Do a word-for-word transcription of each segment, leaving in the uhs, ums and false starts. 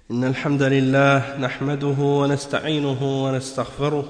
إن الحمد لله نحمده ونستعينه ونستغفره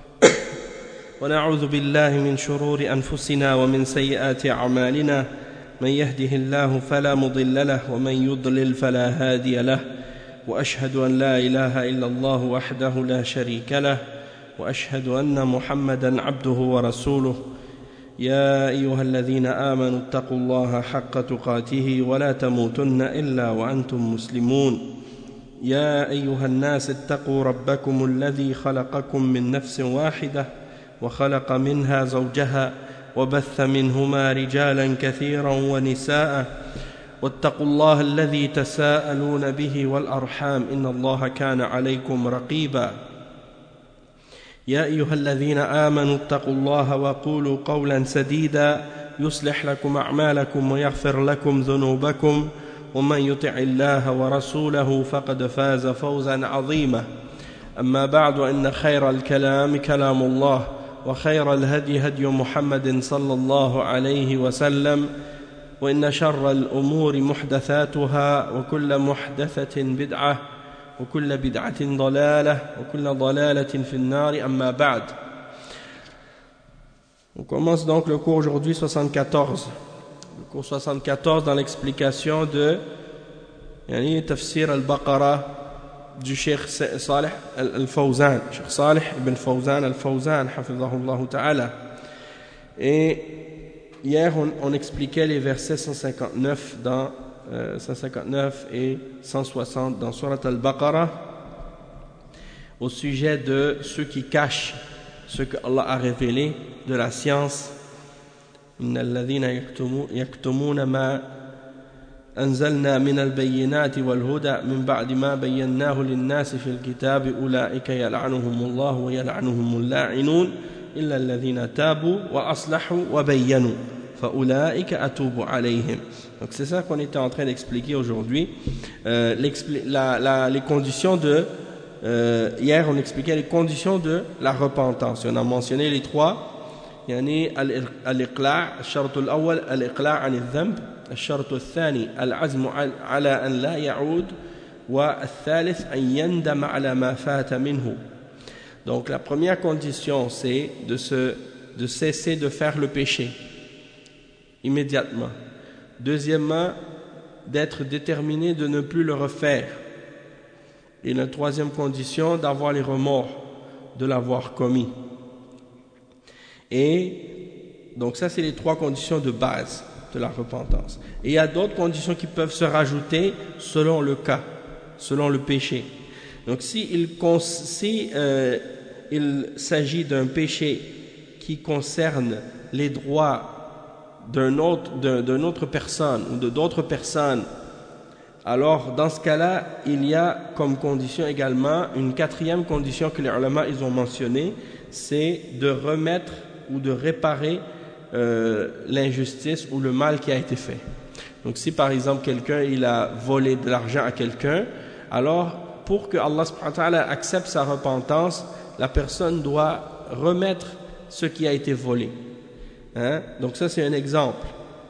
ونعوذ بالله من شرور أنفسنا ومن سيئات أعمالنا من يهده الله فلا مضل له ومن يضلل فلا هادي له وأشهد أن لا إله إلا الله وحده لا شريك له وأشهد أن محمدًا عبده ورسوله يا أيها الذين آمنوا اتقوا الله حق تقاته ولا تموتن إلا وأنتم مسلمون يا أيها الناس اتقوا ربكم الذي خلقكم من نفس واحدة وخلق منها زوجها وبث منهما رجالا كثيرا ونساء واتقوا الله الذي تساءلون به والأرحام إن الله كان عليكم رقيبا يا أيها الذين آمنوا اتقوا الله وقولوا قولا سديدا يصلح لكم أعمالكم ويغفر لكم ذنوبكم ومن يطع الله ورسوله فقد فاز فوزا عظيما أما بعد إن خير الكلام كلام الله وخير الهدي هدي محمد صلى الله عليه وسلم وإن شر الأمور محدثاتها وكل محدثة بدعة وكل بدعة ضلالة وكل ضلالة في النار أما بعد. On commence donc le cours aujourd'hui soixante-quatorze. Le cours soixante-quatorze dans l'explication de yani, Tafsir al-Baqarah du Cheikh Salih al-Fawzan, Cheikh Salih ibn Fawzan al-Fawzan, hafidhahullah ta'ala. Et hier on, on expliquait les versets cent cinquante-neuf dans euh, cent cinquante-neuf et cent soixante dans Surat al-Baqarah au sujet de ceux qui cachent ce que Allah a révélé de la science. إن الذين يكتمون ما أنزلنا من البينات والهدى من بعد ما بيناه للناس في الكتاب أولئك يلعنهم الله ويلعنهم اللاعنون إلا الذين تابوا وأصلحوا وبينوا فأولئك أتوب عليهم. Donc c'est ça qu'on était en train d'expliquer aujourd'hui. Euh, la, la, les conditions de euh, hier on expliquait les conditions de la repentance. On a mentionné les trois. يعني الإقلاع الشرط الأول الإقلاع عن الذنب الشرط الثاني العزم على أن لا يعود والثالث أن يندم على ما فات منه. Donc la première condition c'est de, se, de cesser de faire le péché immédiatement. Deuxièmement, d'être déterminé de ne plus le refaire. Et la troisième condition, d'avoir les remords de l'avoir commis. Et donc ça c'est les trois conditions de base de la repentance. Et il y a d'autres conditions qui peuvent se rajouter selon le cas, selon le péché. Donc si il, si, euh, il s'agit d'un péché qui concerne les droits d'un autre, d'une autre personne ou de d'autres personnes, alors dans ce cas-là, il y a comme condition également une quatrième condition que les ulama ils ont mentionnée, c'est de remettre ou de réparer euh, l'injustice ou le mal qui a été fait. Donc si par exemple quelqu'un il a volé de l'argent à quelqu'un, alors pour que Allah subhanahu wa ta'ala accepte sa repentance, la personne doit remettre ce qui a été volé. Hein? Donc ça c'est un exemple.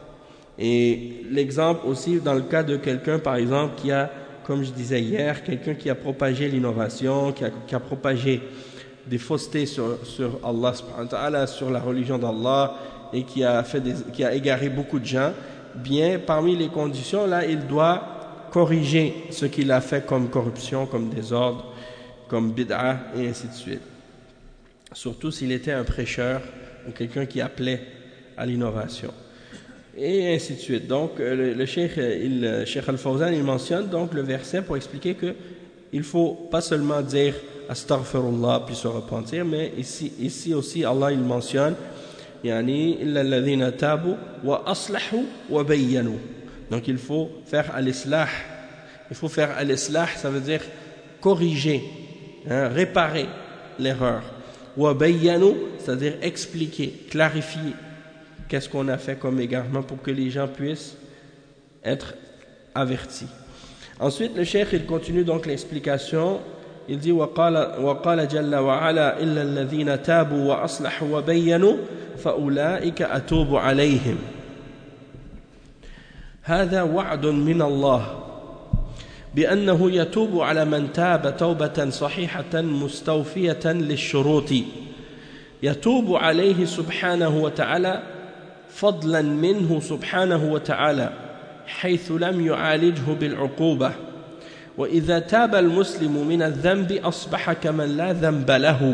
Et l'exemple aussi dans le cas de quelqu'un par exemple qui a, comme je disais hier, quelqu'un qui a propagé l'innovation, qui a, qui a propagé des faussetés sur, sur Allah subhanahu wa ta'ala, sur la religion d'Allah et qui a, fait des, qui a égaré beaucoup de gens, bien parmi les conditions là il doit corriger ce qu'il a fait comme corruption, comme désordre, comme bid'ah et ainsi de suite. Surtout s'il était un prêcheur ou quelqu'un qui appelait à l'innovation et ainsi de suite. Donc le, le Cheikh, il, Cheikh Al-Fawzan il mentionne donc le verset pour expliquer que il faut pas seulement dire astaghfirullah puis se repentir, mais ici, ici aussi Allah il mentionne yani illa alladhina tabu wa aslahu wa bayyanu. Donc il faut faire al-islah, il faut faire al-islah, ça veut dire corriger, hein, réparer l'erreur. Wa bayyanu, c'est-à-dire expliquer, clarifier qu'est-ce qu'on a fait comme égarement pour que les gens puissent être avertis. Ensuite le cheikh il continue donc l'explication. Il dit وقال وقال جل وعلا إلا الذين تابوا وأصلحوا وبينوا فأولئك أتوب عليهم. هذا وعد من الله بأنه يتوب على من تاب توبة صحيحة مستوفية للشروط يتوب عليه سبحانه وتعالى فضلا منه سبحانه وتعالى حيث لم يعالجه بالعقوبة وإذا تاب المسلم من الذنب أصبح كمن لا ذنب له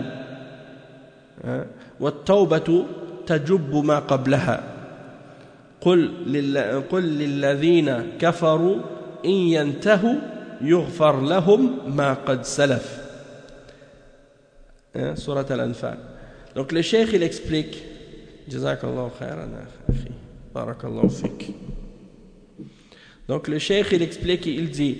والتوبة تجب ما قبلها قل, لل... قل للذين كفروا إن ينتهوا يغفر لهم ما قد سلف. Surat Al-Anfal. Donc le cheikh il explique Jazakallahu khairan akhi barakallahu fik. Donc le cheikh il explique, il dit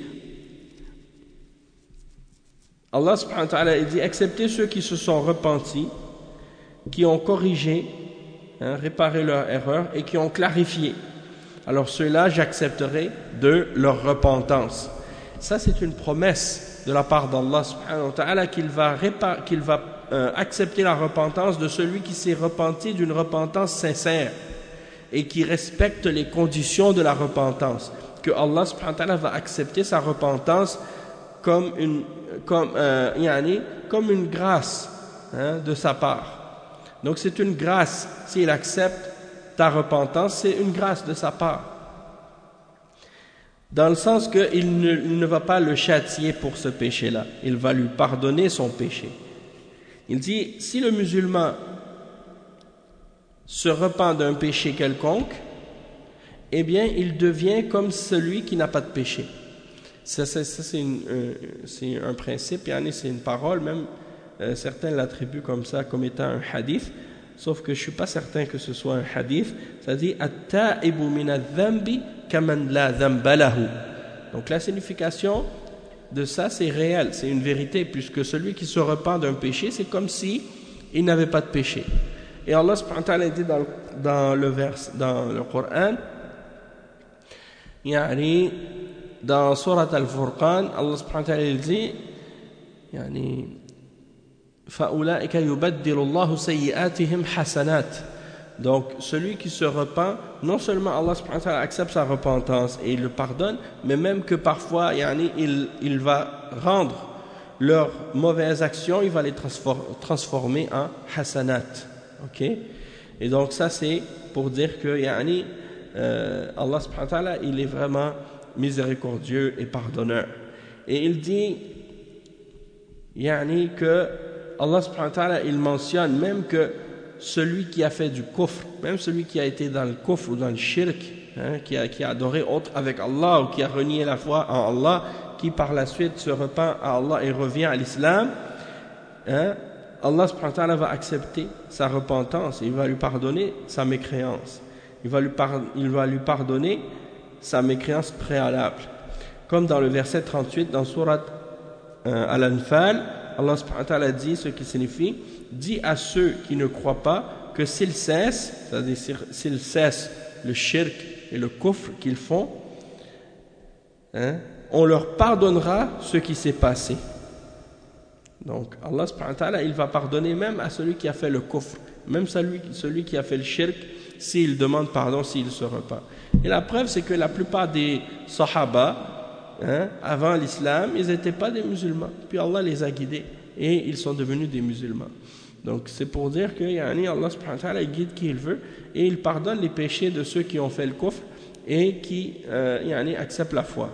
Allah subhanahu wa ta'ala il dit acceptez ceux qui se sont repentis, qui ont corrigé, hein, réparé leur erreur et qui ont clarifié. Alors ceux-là j'accepterai de leur repentance. Ça c'est une promesse de la part d'Allah subhanahu wa ta'ala qu'il va, répar- qu'il va euh, accepter la repentance de celui qui s'est repenti d'une repentance sincère et qui respecte les conditions de la repentance. Que Allah subhanahu wa ta'ala va accepter sa repentance comme une, comme, euh, yani, comme une grâce, hein, de sa part. Donc c'est une grâce, s'il accepte ta repentance, c'est une grâce de sa part. Dans le sens qu'il ne, il ne va pas le châtier pour ce péché-là, il va lui pardonner son péché. Il dit, si le musulman se repent d'un péché quelconque, eh bien il devient comme celui qui n'a pas de péché. Ça, ça, ça c'est, une, euh, c'est un principe, c'est une parole, même euh, certains l'attribuent comme ça, comme étant un hadith, sauf que je ne suis pas certain que ce soit un hadith. Ça dit « At-ta'ibu min adh-dhanbi kaman la dhanba lahu » Donc la signification de ça, c'est réel, c'est une vérité, puisque celui qui se repent d'un péché, c'est comme si il n'avait pas de péché. Et Allah subhanahu wa ta'ala dit dans, dans le vers, dans le Coran, yani, dans Surat Al-Furqan, Allah subhanahu wa ta'ala dit, yani, فَأُولَٰئِكَ يُبَدِّلُ اللَّهُ سَيِّئَاتِهِمْ حَسَنَاتٍ. Donc celui qui se repent, non seulement Allah subhanahu wa ta'ala accepte sa repentance et il le pardonne, mais même que parfois yani, il, il va rendre leurs mauvaises actions, il va les transformer en hasanat. Ok? Et donc ça c'est pour dire que yani, euh, Allah subhanahu wa ta'ala il est vraiment miséricordieux et pardonneur. Et il dit yani, que Allah subhanahu wa ta'ala il mentionne même que celui qui a fait du kufr, même celui qui a été dans le kufr ou dans le shirk, hein, qui, a, qui a adoré autre avec Allah ou qui a renié la foi en Allah, qui par la suite se repent à Allah et revient à l'islam, hein, Allah subhanahu wa ta'ala va accepter sa repentance, il va lui pardonner sa mécréance, il va lui, par, il va lui pardonner sa mécréance préalable. Comme dans le verset trente-huit dans Surat euh, Al-Anfal, Allah subhanahu wa ta'ala dit ce qui signifie « Dis à ceux qui ne croient pas que s'ils cessent, c'est-à-dire s'ils cessent le shirk et le kufr qu'ils font, hein, on leur pardonnera ce qui s'est passé. » Donc Allah subhanahu wa ta'ala il va pardonner même à celui qui a fait le kufr, même celui, celui qui a fait le shirk, s'il demande pardon, s'il se repent. Et la preuve c'est que la plupart des sahaba, hein, avant l'islam, ils n'étaient pas des musulmans. Puis Allah les a guidés et ils sont devenus des musulmans. Donc c'est pour dire que yani, Allah subhanahu wa ta'ala guide qui il veut et il pardonne les péchés de ceux qui ont fait le kufr et qui euh, yani, acceptent la foi.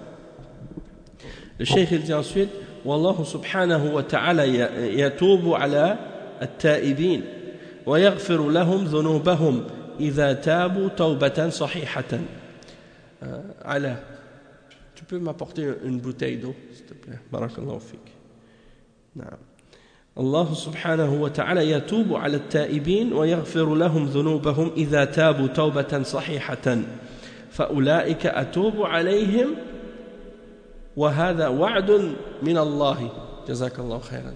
Le cheikh il dit ensuite Wallahu subhanahu wa ta'ala yatubu ala at-ta'ibin wa yaghfiru lahum dhunubahum idha tabu tawbatan sahihatan. Ala, tu peux m'apporter une bouteille d'eau s'il te plaît? Barakallahu fik. Naam. Allah subhanahu wa ta'ala yatubu ala at-ta'ibin wa yaghfiru lahum dhunubahum idha tabu tawbatan sahihatan fa ulaika atubu alayhim wa hadha wa'dun min Allah. Jazakallahu khairan.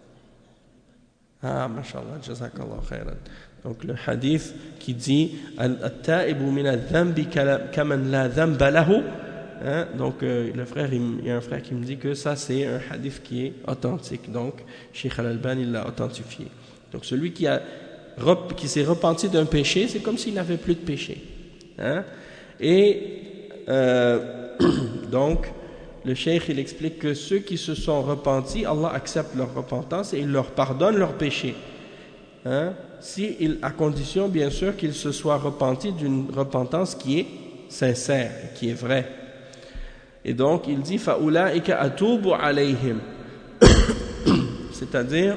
Ah, mashallah, jazakallahu khairan. Donc le hadith qui dit at-ta'ibu min adh-dhanbi kaman la dhanba lahu. Hein? Donc euh, le frère, il, il y a un frère qui me dit que ça c'est un hadith qui est authentique. Donc Cheikh Al-Albani l'a authentifié. Donc celui qui, a, qui s'est repenti d'un péché, c'est comme s'il n'avait plus de péché. Hein? Et euh, donc le cheikh il explique que ceux qui se sont repentis, Allah accepte leur repentance et il leur pardonne leurs péchés. Hein? Si il, à condition bien sûr qu'ils se soient repentis d'une repentance qui est sincère, qui est vraie. Et donc il dit فَأُولَٰئِكَ أَتُوبُ عَلَيْهِمْ c'est-à-dire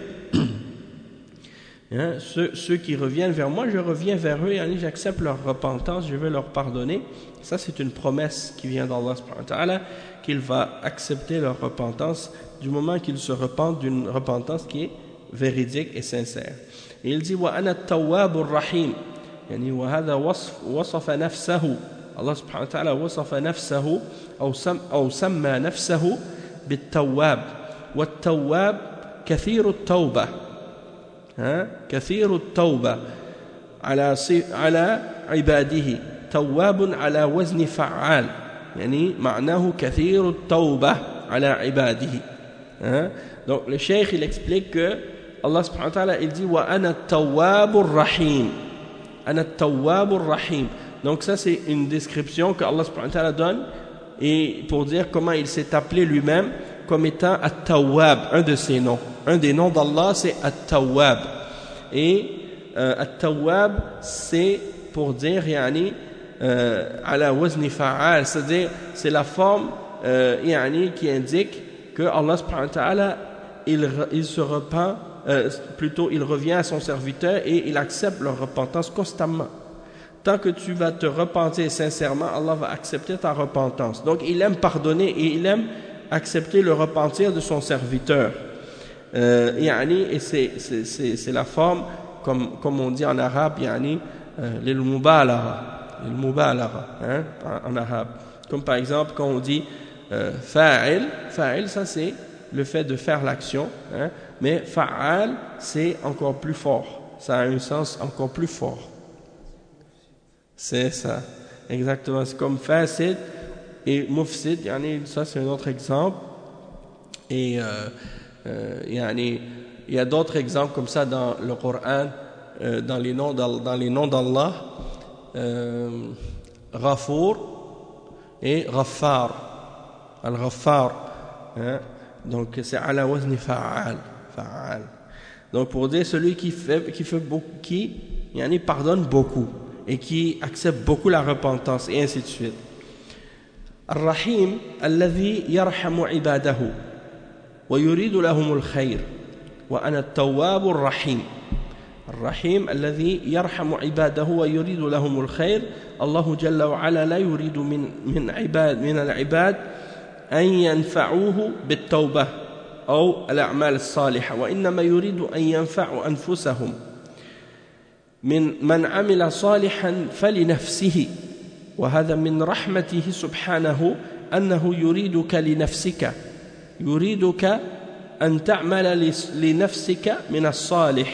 hein, ceux, ceux qui reviennent vers moi, je reviens vers eux et j'accepte leur repentance, je vais leur pardonner. Ça c'est une promesse qui vient d'Allah subhanahu wa ta'ala, qu'il va accepter leur repentance du moment qu'ils se repentent d'une repentance qui est véridique et sincère. Et il dit وَأَنَا التَّوَّابُ الرَّحِيمُ يعني وهذا وصف وصف نفسه Allah subhanahu wa ta'ala وصف نفسه أو سم أو سمى نفسه بالتواب والتواب كثير التوبة ها كثير التوبة على على عباده تواب على وزن فعال يعني معناه كثير التوبة على عباده hein? Donc le cheikh il explique que Allah subhanahu wa ta'ala il dit wa ana at-tawwabur rahim ana at-tawwabur rahim. Donc ça c'est une description que Allah subhanahu wa ta'ala donne et pour dire comment il s'est appelé lui-même comme étant At-Tawwab, un de ses noms. Un des noms d'Allah c'est At-Tawwab. Et euh, At-Tawwab c'est pour dire yani ala wazni fa'al, c'est-à-dire c'est la forme euh, yani qui indique que Allah subhanahu wa ta'ala il, il se repent euh, plutôt il revient à son serviteur et il accepte leur repentance constamment. Tant que tu vas te repentir sincèrement, Allah va accepter ta repentance. Donc il aime pardonner et il aime accepter le repentir de son serviteur. Euh, yani, et c'est, c'est, c'est, c'est la forme, comme, comme on dit en arabe, yani, euh, lil mubalara, lil mubalara, hein, en, en arabe. Comme par exemple quand on dit euh, fa'il, fa'il ça c'est le fait de faire l'action, hein, mais fa'al c'est encore plus fort, ça a un sens encore plus fort. C'est ça, exactement. C'est comme fasid et mufsid, yani, ça c'est un autre exemple. Et euh, euh, yani, il y a d'autres exemples comme ça dans le Coran, euh, dans les noms dans les noms d'Allah, euh, Ghafour et Ghaffar, Al-Ghaffar. Hein? Donc c'est ala wazni fa'al, fa'al. Donc pour dire celui qui fait qui fait beaucoup, qui yani, pardonne beaucoup et qui accepte beaucoup la repentance et ainsi de suite. Ar-Rahim alladhi yarhamu ibadahu wa yuridu lahum al-khayr wa ana at-tawwab ar-rahim. Ar-Rahim alladhi yarhamu ibadahu wa yuridu lahum al-khayr. Allah jalla wa ala la yuridu min min ibad min al-ibad an yanfa'uhu bit-tawbah aw al-a'mal as-salihah wa inma yuridu an yanfa'u anfusahum من من عمل صالحا فلنفسه وهذا من رحمته سبحانه أنه يريدك لنفسك يريدك أن تعمل لنفسك من الصالح.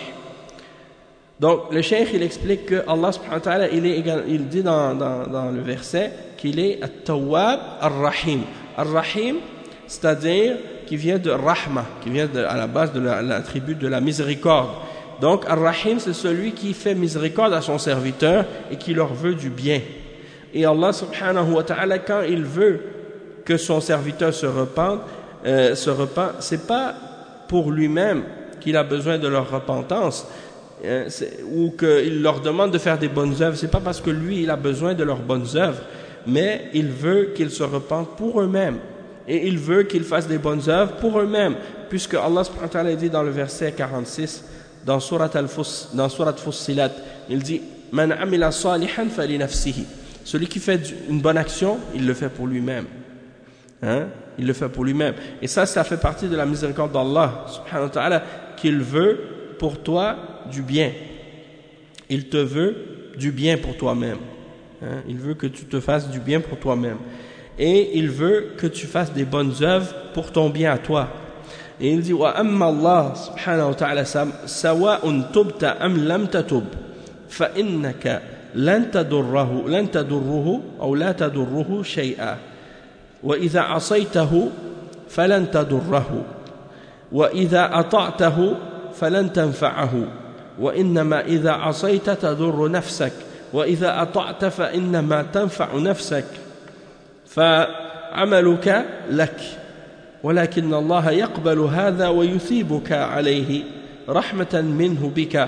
Donc le cheikh il explique que Allah subhanahu wa ta'ala il, est, il dit dans, dans, dans le verset qu'il est At-Tawwab Ar-Rahim. Ar-Rahim c'est-à-dire qui vient de Rahma, qui vient de, à la base de l'attribut de la miséricorde. Donc, Ar-Rahim, c'est celui qui fait miséricorde à son serviteur et qui leur veut du bien. Et Allah subhanahu wa ta'ala, quand il veut que son serviteur se repente, euh, se repente, c'est pas pour lui-même qu'il a besoin de leur repentance, euh, ou qu'il leur demande de faire des bonnes œuvres. C'est pas parce que lui, il a besoin de leurs bonnes œuvres, mais il veut qu'ils se repentent pour eux-mêmes. Et il veut qu'ils fassent des bonnes œuvres pour eux-mêmes, puisque Allah subhanahu wa ta'ala dit dans le verset quarante-six, dans Surat Al-Fus, dans Surat Fussilat, il dit Man amila salihan fali nafsihi. Celui qui fait une bonne action, il le fait pour lui-même. Hein? Il le fait pour lui-même. Et ça, ça fait partie de la miséricorde d'Allah, subhanahu wa ta'ala, qu'il veut pour toi du bien. Il te veut du bien pour toi-même. Hein? Il veut que tu te fasses du bien pour toi-même. Et il veut que tu fasses des bonnes œuvres pour ton bien à toi. Et il dit wa amma Allah subhanahu wa ta'ala sawa'un tubta am lam tatub fa innaka lan tadurruhu lan tadurruhu aw la tadurruhu shay'a wa idha 'asaytahu falan tadurruhu wa idha ata'tahu falan tanfa'ahu wa inma idha 'asayta tadurru nafsak wa idha ata'ta fa inma tanfa'u nafsak fa عملك لك ولكن الله يقبل هذا ويثيبك عليه رحمة منه بك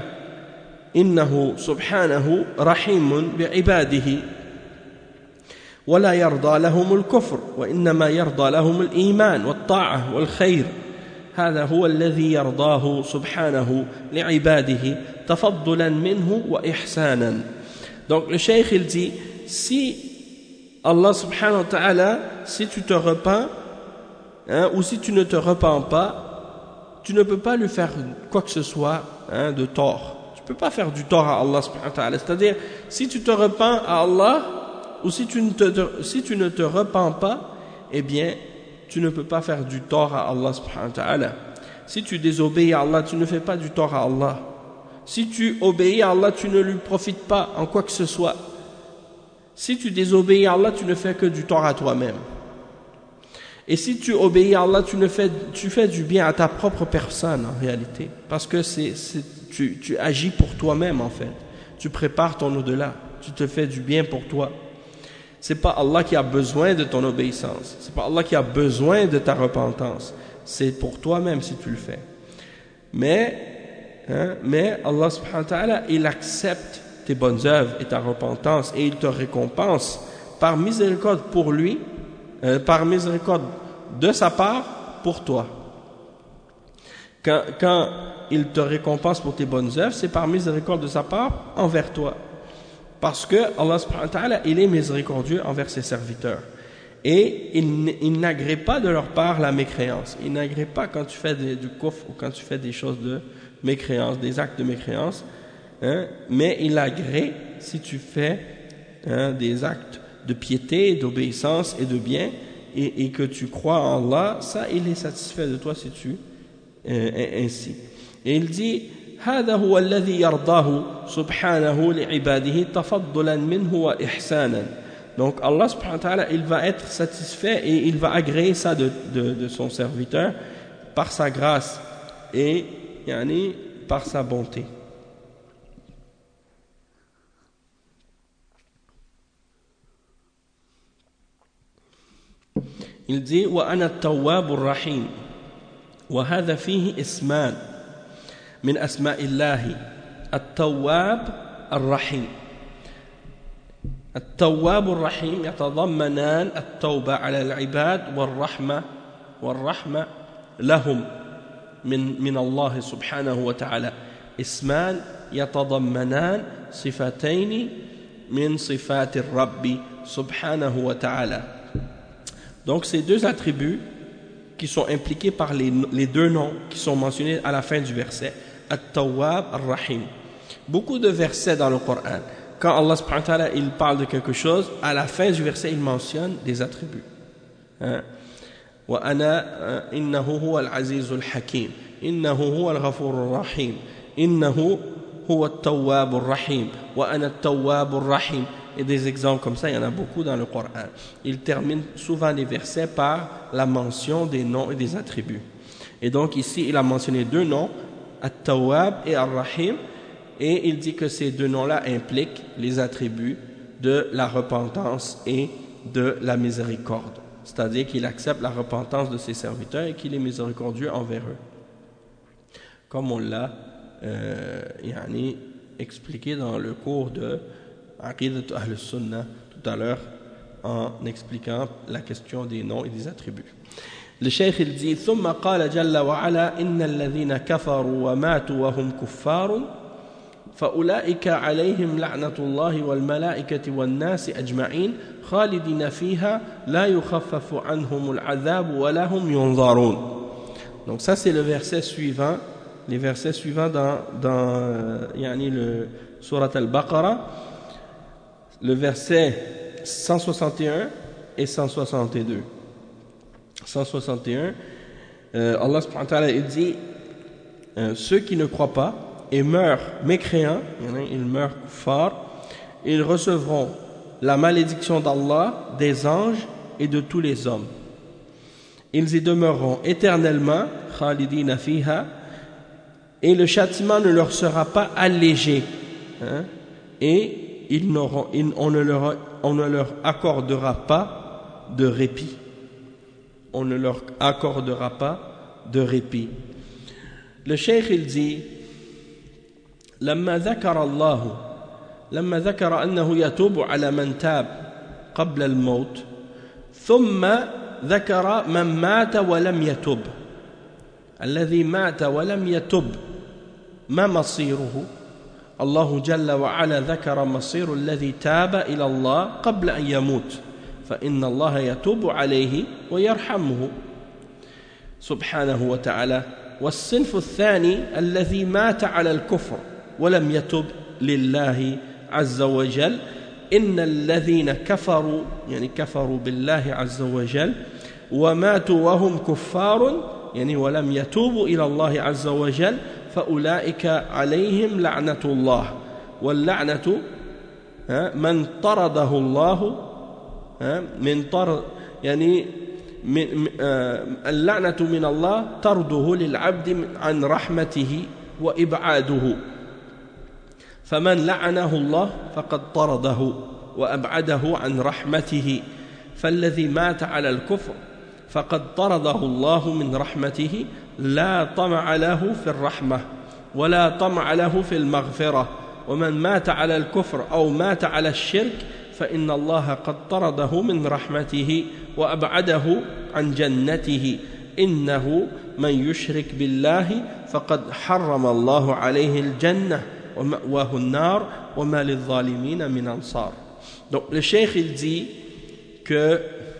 إنه سبحانه رحيم بعباده ولا يرضى لهم الكفر وإنما يرضى لهم الإيمان والطاعة والخير هذا هو الذي يرضاه سبحانه لعباده تفضلا منه وإحسانا. Donc le cheikh il dit, si Allah subhanahu wa ta'ala, si tu te repens hein, ou si tu ne te repens pas, tu ne peux pas lui faire quoi que ce soit hein, de tort. Tu ne peux pas faire du tort à Allah subhanahu wa ta'ala. C'est-à-dire, si tu te repens à Allah ou si tu ne te, si tu ne te repens pas, eh bien tu ne peux pas faire du tort à Allah subhanahu wa ta'ala. Si tu désobéis à Allah, tu ne fais pas du tort à Allah. Si tu obéis à Allah, tu ne lui profites pas en quoi que ce soit. Si tu désobéis à Allah, tu ne fais que du tort à toi-même. Et si tu obéis à Allah, tu, ne fais, tu fais du bien à ta propre personne en réalité. Parce que c'est, c'est, tu, tu agis pour toi-même en fait. Tu prépares ton au-delà. Tu te fais du bien pour toi. C'est pas Allah qui a besoin de ton obéissance. C'est pas Allah qui a besoin de ta repentance. C'est pour toi-même si tu le fais. Mais, hein, mais Allah subhanahu wa ta'ala, il accepte tes bonnes œuvres et ta repentance et il te récompense par miséricorde pour lui, euh, par miséricorde de sa part pour toi. Quand, quand il te récompense pour tes bonnes œuvres, c'est par miséricorde de sa part envers toi. Parce que Allah subhanahu wa ta'ala, il est miséricordieux envers ses serviteurs. Et il, il n'agrée pas de leur part la mécréance. Il n'agrée pas quand tu fais des, du kufr ou quand tu fais des choses de mécréance, des actes de mécréance. Hein, mais il agrée si tu fais hein, des actes de piété, d'obéissance et de bien et, et que tu crois en Allah, ça il est satisfait de toi si tu euh, ainsi. Et il dit هذا هو الذي يرضاه سبحانه لعباده تفضلا منه وإحسانا. Donc Allah subhanahu wa ta'ala, il va être satisfait et il va agréer ça de, de, de son serviteur par sa grâce et yani, par sa bonté. Il dit وأنا التواب الرحيم وهذا فيه اسمان من أسماء الله التواب الرحيم. التواب الرحيم يتضمنان التوبة على العباد والرحمة والرحمة لهم من من الله سبحانه وتعالى. اسمان يتضمنان صفتين من صفات الرب سبحانه وتعالى. Donc ces deux attributs qui sont impliqués par les, les deux noms qui sont mentionnés à la fin du verset, At-Tawwab, Ar-Rahim. Beaucoup de versets dans le Coran, quand Allah subhanahu wa ta'ala il parle de quelque chose, à la fin du verset il mentionne des attributs. Wa ana innahu huwa al-azizul hakim, innahu huwa al-ghafurur rahim, innahu huwa at-tawwabur rahim, wa ana at-tawwabur rahim. Et des exemples comme ça, il y en a beaucoup dans le Coran. Il termine souvent les versets par la mention des noms et des attributs. Et donc ici, il a mentionné deux noms, At-Tawwab et Ar-Rahim, et il dit que ces deux noms-là impliquent les attributs de la repentance et de la miséricorde. C'est-à-dire qu'il accepte la repentance de ses serviteurs et qu'il est miséricordieux envers eux. Comme on l'a euh, yani, expliqué dans le cours de Aqidat Ahl Sunnah tout à l'heure en expliquant la question des noms et des attributs. Le cheikh il dit ثم قال جل وعلا إن الذين كفروا وماتوا وهم كفار فأولئك عليهم لعنة الله والملائكة والناس أجمعين خالدين فيها لا يخفف عنهم العذاب ولا هم ينظرون. Donc ça c'est le verset suivant, les versets suivants dans dans yani le sourate Al-Baqarah, le verset cent soixante et un et cent soixante-deux. cent soixante et un, euh, Allah subhanahu wa ta'ala il dit euh, ceux qui ne croient pas et meurent mécréants, ils meurent kuffar, ils recevront la malédiction d'Allah, des anges et de tous les hommes. Ils y demeureront éternellement, khalidina fiha, et le châtiment ne leur sera pas allégé, hein, et ils n'auront, ils, on, ne leur, on ne leur accordera pas de répit. on ne leur accordera pas de répit. Le cheikh il dit لما ذكر الله لما ذكر أنه يتوب على من تاب قبل الموت ثم ذكر من مات ولم يتب الذي مات ولم يتب ما مصيره الله جل وعلا ذكر مصير الذي تاب إلى الله قبل أن يموت فإن الله يتوب عليه ويرحمه سبحانه وتعالى والصنف الثاني الذي مات على الكفر ولم يتب لله عز وجل إن الذين كفروا يعني كفروا بالله عز وجل وماتوا وهم كفار يعني ولم يتوبوا إلى الله عز وجل فأولئك عليهم لعنة الله واللعنة من طرده الله من طرد يعني من اللعنة من الله طرده للعبد عن رحمته وإبعاده فمن لعنه الله فقد طرده وأبعده عن رحمته فالذي مات على الكفر فقد طرده الله من رحمته لا طمع له في الرحمة ولا طمع له في المغفرة ومن مات على الكفر أو مات على الشرك فإن الله قد طرده من رحمته وأبعده عن جنته إنه من يشرك بالله فقد حرم الله عليه الجنة ومأواه النار وما للظالمين من أنصار. Donc le cheikh il dit que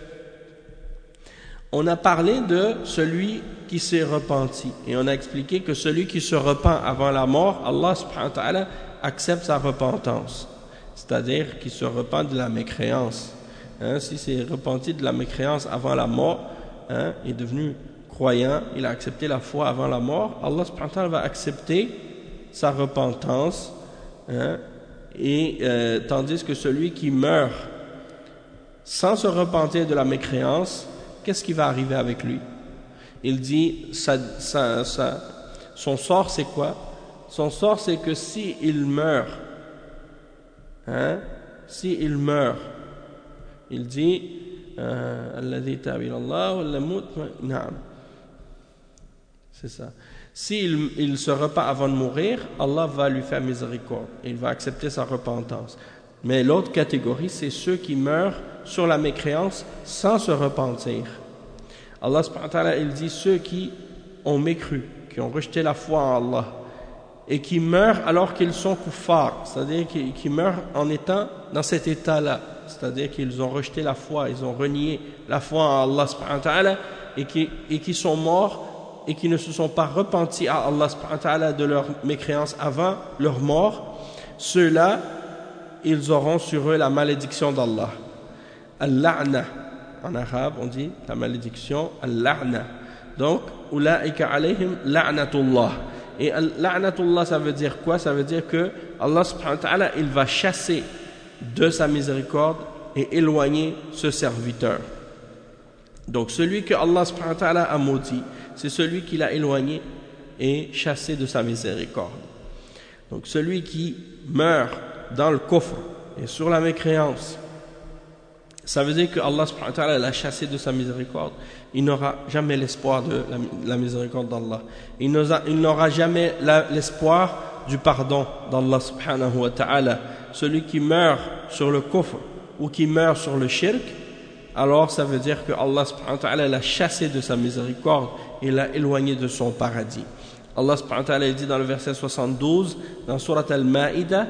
on a parlé de celui qui s'est repenti et on a expliqué que celui qui se repent avant la mort, Allah subhanahu wa ta'ala accepte sa repentance, c'est-à-dire qui se repent de la mécréance. Hein, si c'est repenti de la mécréance avant la mort, hein, est devenu croyant, il a accepté la foi avant la mort, Allah subhanahu wa ta'ala va accepter sa repentance, hein, et euh, tandis que celui qui meurt sans se repentir de la mécréance, qu'est-ce qui va arriver avec lui? Il dit ça, ça, ça, son sort c'est quoi? Son sort c'est que si il meurt, hein, si il meurt, il dit alladhi taaba ila Allah wa lam yamut, na'am, c'est ça. S'il il se repent avant de mourir, Allah va lui faire miséricorde et il va accepter sa repentance. Mais l'autre catégorie, c'est ceux qui meurent sur la mécréance sans se repentir. Allah subhanahu wa ta'ala, il dit ceux qui ont mécru, qui ont rejeté la foi en Allah et qui meurent alors qu'ils sont kuffars, c'est-à-dire qui, qui meurent en étant dans cet état-là, c'est-à-dire qu'ils ont rejeté la foi, ils ont renié la foi en Allah subhanahu wa ta'ala et qui, et qui sont morts et qui ne se sont pas repentis à Allah subhanahu wa ta'ala de leur mécréance avant leur mort, ceux-là, ils auront sur eux la malédiction d'Allah. Al-la'na, en arabe on dit la malédiction, al-la'na. Donc, ulaika alayhim la'natullah. Et al-la'natullah, ça veut dire quoi? Ça veut dire que Allah subhanahu wa ta'ala, il va chasser de sa miséricorde et éloigner ce serviteur. Donc, celui que Allah subhanahu wa ta'ala a maudit, c'est celui qui l'a éloigné et chassé de sa miséricorde. Donc celui qui meurt dans le coffre et sur la mécréance, ça veut dire que Allah subhanahu wa ta'ala l'a chassé de sa miséricorde. Il n'aura jamais l'espoir de la, la miséricorde d'Allah. Il n'aura jamais la, l'espoir du pardon d'Allah subhanahu wa ta'ala. Celui qui meurt sur le coffre ou qui meurt sur le shirk, alors ça veut dire que Allah subhanahu wa ta'ala l'a chassé de sa miséricorde et l'a éloigné de son paradis. Allah subhanahu wa ta'ala dit dans le verset soixante-douze, dans Surat Al-Ma'idah,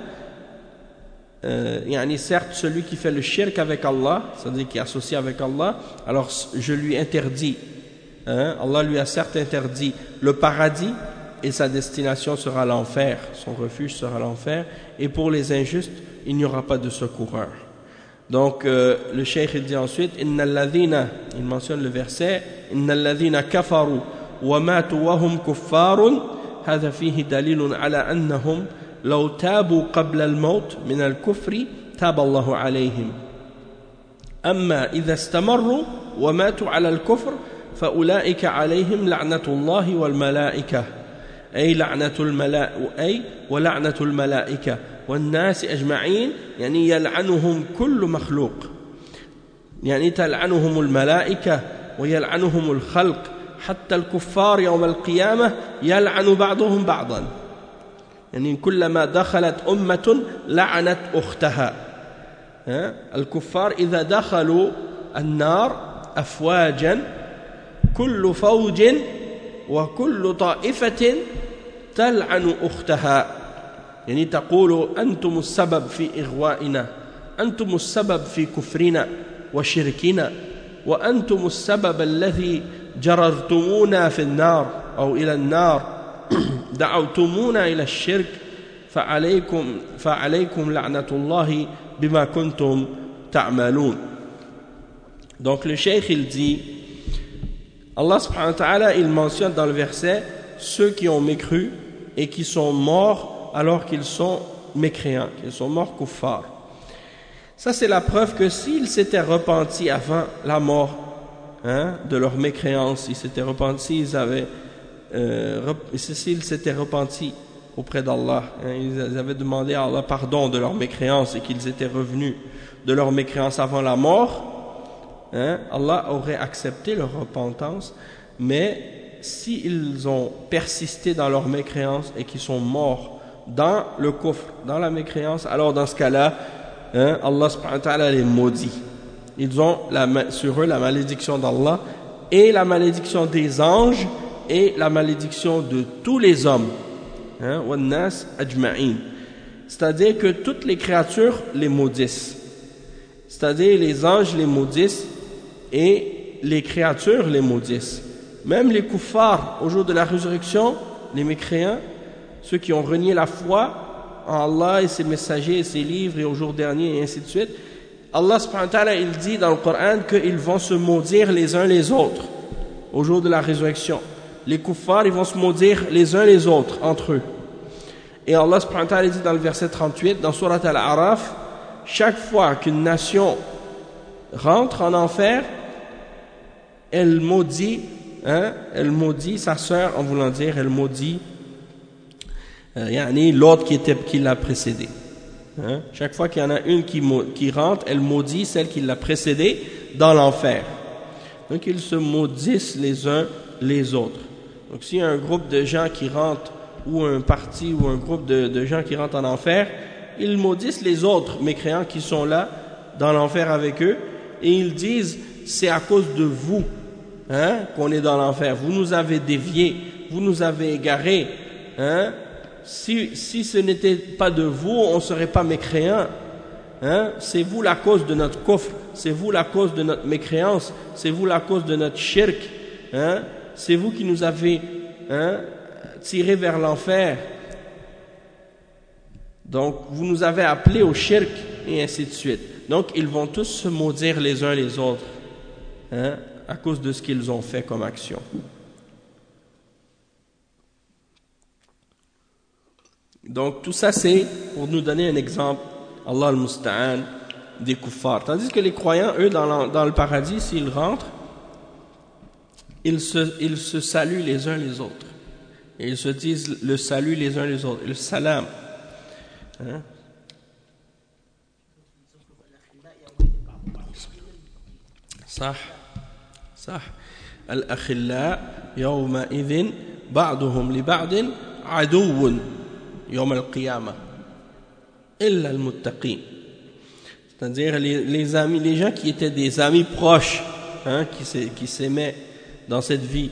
euh, yani certes celui qui fait le shirk avec Allah, c'est-à-dire qui est associé avec Allah, alors je lui interdis, hein, Allah lui a certes interdit le paradis et sa destination sera l'enfer, son refuge sera l'enfer, et pour les injustes, il n'y aura pas de secoureur. Donc euh, le cheikh dit ensuite innal ladhina, il mentionne le verset innal ladhina kafaru wa matu wa hum kuffarun hadha fihi dalilun ala annahum law tabu qabla al-maut min al-kufri taba Allahu alayhim amma idha istamarru wa matu ala al-kufr fa ulaika alayhim la'natullahi wal malaikah ay la'natul malaa'ika ay wa la'natul malaa'ika والناس أجمعين يعني يلعنهم كل مخلوق يعني تلعنهم الملائكة ويلعنهم الخلق حتى الكفار يوم القيامة يلعن بعضهم بعضا يعني كلما دخلت أمة لعنت أختها الكفار إذا دخلوا النار أفواجا كل فوج وكل طائفة تلعن أختها يعني تقول أنتم السبب في إغوائنا أنتم السبب في كفرنا وشركنا وأنتم السبب الذي جررتمونا في النار أو إلى النار دعوتمونا إلى الشرك فعليكم, فعليكم لعنة الله بما كنتم تعملون. Donc le cheikh il dit, Allah subhanahu wa ta'ala il mentionne dans le verset ceux qui ont mécru et qui sont morts alors qu'ils sont mécréants, qu'ils sont morts kuffar. Ça c'est la preuve que s'ils s'étaient repentis avant la mort hein, de leur mécréance, ils s'étaient repentis, ils avaient euh, rep- s'ils s'étaient repentis auprès d'Allah, hein, ils avaient demandé à Allah pardon de leur mécréance et qu'ils étaient revenus de leur mécréance avant la mort, hein, Allah aurait accepté leur repentance, mais s'ils ont persisté dans leur mécréance et qu'ils sont morts dans le kufr, dans la mécréance, alors dans ce cas-là, hein, Allah subhanahu wa ta'ala les maudit. Ils ont la, sur eux la malédiction d'Allah et la malédiction des anges et la malédiction de tous les hommes. Hein, وَالنَّاسِ أَجْمَعِينَ. C'est-à-dire que toutes les créatures les maudissent. C'est-à-dire les anges les maudissent et les créatures les maudissent. Même les kuffars, au jour de la résurrection, les mécréants, ceux qui ont renié la foi en Allah et ses messagers et ses livres et au jour dernier et ainsi de suite, Allah subhanahu wa ta'ala il dit dans le Coran qu'ils vont se maudire les uns les autres au jour de la résurrection. Les kuffars ils vont se maudire les uns les autres entre eux. Et Allah subhanahu wa ta'ala dit dans le verset trente-huit dans Surat Al-A'raf, chaque fois qu'une nation rentre en enfer, elle maudit, hein, elle maudit sa sœur en voulant dire, elle maudit euh, yani l'autre qui, était, qui l'a précédé. Hein? Chaque fois qu'il y en a une qui, qui rentre, elle maudit celle qui l'a précédée dans l'enfer. Donc ils se maudissent les uns les autres. Donc s'il y a un groupe de gens qui rentrent, ou un parti, ou un groupe de, de gens qui rentrent en enfer, ils maudissent les autres mécréants qui sont là, dans l'enfer avec eux, et ils disent, c'est à cause de vous hein, qu'on est dans l'enfer. Vous nous avez déviés, vous nous avez égarés. Hein? Si, si ce n'était pas de vous, on ne serait pas mécréants. Hein? C'est vous la cause de notre kufr, c'est vous la cause de notre mécréance, c'est vous la cause de notre shirk. Hein? C'est vous qui nous avez hein, tirés vers l'enfer. Donc, vous nous avez appelés au shirk, et ainsi de suite. Donc, ils vont tous se maudire les uns les autres, hein, à cause de ce qu'ils ont fait comme action. Donc, tout ça, c'est pour nous donner un exemple, Allah al-Musta'an, des kuffars. Tandis que les croyants, eux, dans, dans le paradis, s'ils rentrent, ils se, ils se saluent les uns les autres. Et ils se disent le salut les uns les autres, le salam. Hein? صح صح الأخلاء يومئذ بعضهم لبعض عدو يوم القيامة إلا المتقين. C'est-à-dire les, les amis, les gens qui étaient des amis proches, hein, qui, qui s'aimaient dans cette vie,